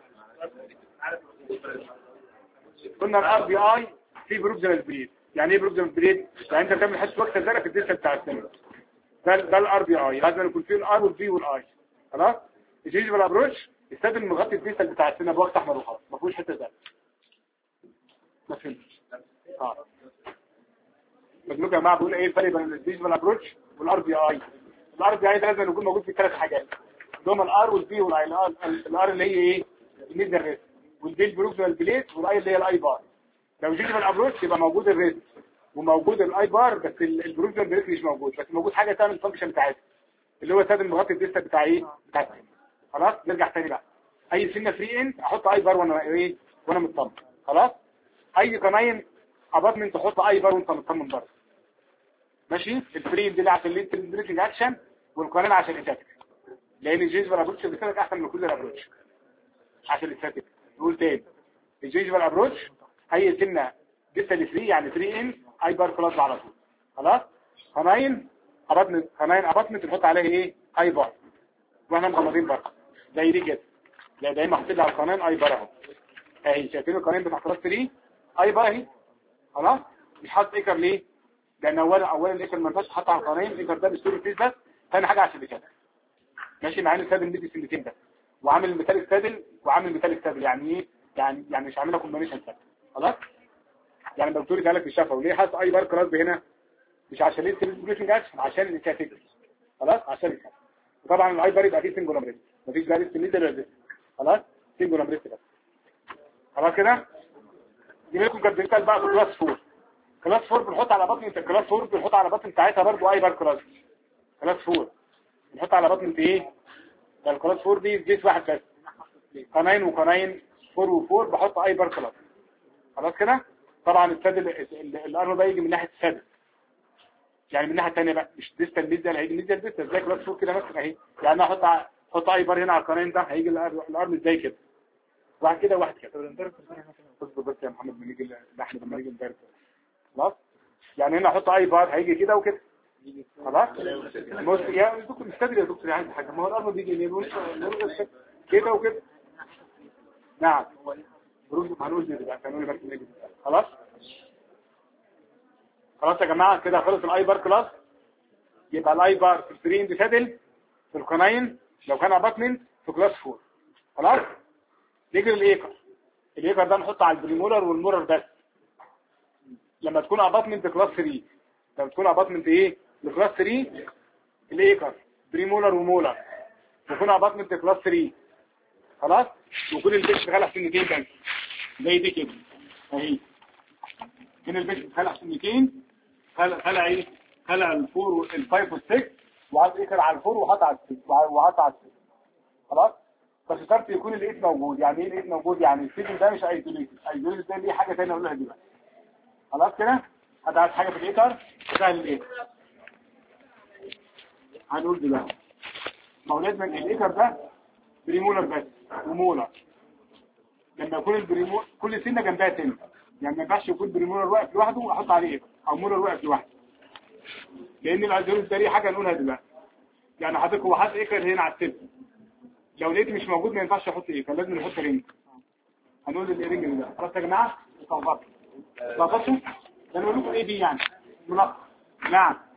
قلنا الار بي اي في بروكسيمال بريد. يعني ايه بروكسيمال بريد؟ يعني انت بتعمل حته وقت زرع في الديسك بتاع السن ده الار بي اي لازم يكون فيه الار والبي والاي. خلاص الجيجيبل ابروتش يستخدم مغطي الديسك بتاع السن بوقت احمر وخلاص ما فيهوش حته زرع. ما فهمتش يا جماعه بقول ايه الفرق بين الجيجيبل ابروتش والار بي اي. الار بي اي ده لازم يكون موجود في ثلاث حاجات اللي هم الار والبي والاي. الار اللي هي ايه الميد الريست والبي البروكسيمال بليت والاي اللي هي الاي بار. لو جيجيبل ابروتش يبقى موجود الريست وموجود الاي بار بس البروفيزور بريك مش موجود، بس موجود حاجه تعمل الفانكشن بتاعتها اللي هو السادل مغطي الديستا بتاع ايه بتاع السن. خلاص نرجع تاني بقى. اي سنه فري اند احط اي بار وانا ايه وانا مطمن. خلاص اي قناين اباطمنت تحط اي بار وانت مطمن برضه. ماشي. الفري دي عشان الليد بريكنج اكشن والقناه عشان الاتاك، لان الجيجبال ابروتش بتاعك احسن من كل الابروتش عشان الاتاك. نقول تاني الجيجبال ابروتش اي سنه ديستال فري يعني فري ان اي بار كلاس على طول. خلاص قناين اباطمنت تحط عليها ايه اي بار واحنا مغمضين بره زي دي كده. لا دايما حاطين على القناه اي بار اهو اهي. شايفين القناه بتاع كلاس 3 اي بار اهي. خلاص مش حاطط ايكر ليه؟ لان اولا الايكر ما ينفعش تحط على القناه. الايكر ده بيستوري فيس بس. ثاني حاجه عشان كده ماشي مع ان السادل مدي سنتين ده وعامل الميتاليك سادل وعامل ميتاليك سادل يعني ايه يعني مش عاملها كومبينيشن سادل. خلاص يعني الدكتور قال لك بالشفا وليه حاطط اي بار كلاس هنا مش عشان ليه البريفنج اكشن عشان الكاتيجوري. خلاص عشان الكاتيجوري. وطبعا الاي بار يبقى فيه سنجل امريت مفيش بقى لسه ميدل ولا خلاص سنجل امريت بس. خلاص كده يجي لكم كابتن بقى في كلاس 4. كلاس 4 بنحط على بطن كلاس 4 بنحط على بطن بتاعتها برضو اي بار كلاس. كلاس 4 بنحط على بطن ايه ده الكلاس 4 دي جيس واحد بس قناين وقناين 4 و4 بحط اي بار كلاس. خلاص كده. طبعا السادل الارنو ده يجي من ناحيه السادل يعني من الناحيه الثانيه بقى مش ديستال ميديال هيجي ميديال ديستال زي كلاس 4 كده مثلا اهي. يعني انا احط اي بار هنا على القناين ده هيجي الارم ازاي كده واحد كده واحد كده. اصبر بس يا محمد بنيجي احمد لما نيجي ندرس. خلاص يعني هنا احط اي بار هيجي كده وكده. خلاص بص يا دكتور مستدري يا دكتور عايز حاجه ما هو الارم بيجي يمين كده وكده. نعم بروح هنقول دي بقى هنقول بس نيجي. خلاص خلاص يا جماعه كده خلص الاي بار كلاس. يبقى الاي بار في الفرين دي سادل في القناين لو كان اباتمنت في كلاس 4. خلاص نيجي للايكر. الايكر ده نحطه على البريمولر والمولر بس لما تكون اباتمنت كلاس 3. لما تكون اباتمنت ايه لكلاس 3 الايكر بريمولر ومولر يكون اباتمنت كلاس 3. خلاص وكل البيت شغال على سنتين بس زي دي كده اهي. هنا البيت خلع سنتين خلع ايه خلع الفور والفايف والسكس وعاد ايكر على الفور وحط على السكس وحط على السكس. خلاص بس شرط يكون الايت موجود. يعني ايه الايت موجود؟ يعني الفيديو ده مش ايزوليتد. ايزوليتد ده ليه حاجه ثانيه اقولها دلوقتي. خلاص كده هتعرف حاجه في الايكر سهل الايت هنقول دلوقتي. ما هو لازم الايكر ده بريمولر بس ومولر. لما يكون البريمولر كل سنه جنبها سنه يعني ما ينفعش يكون بريمولر واقف لوحده واحط عليه ايكر او مولر واقف لوحده لان الايزوليتد ده ليه حاجه نقولها دلوقتي. يعني حضرتك هو حاطط ايكر هنا على السلك لو لقيت مش موجود ما ينفعش احط ايكر لازم نحط رينج. هنقول الايرنج ده خلاص يا جماعه. اتفضلوا ده نقول لكم ايه دي يعني ملخص. نعم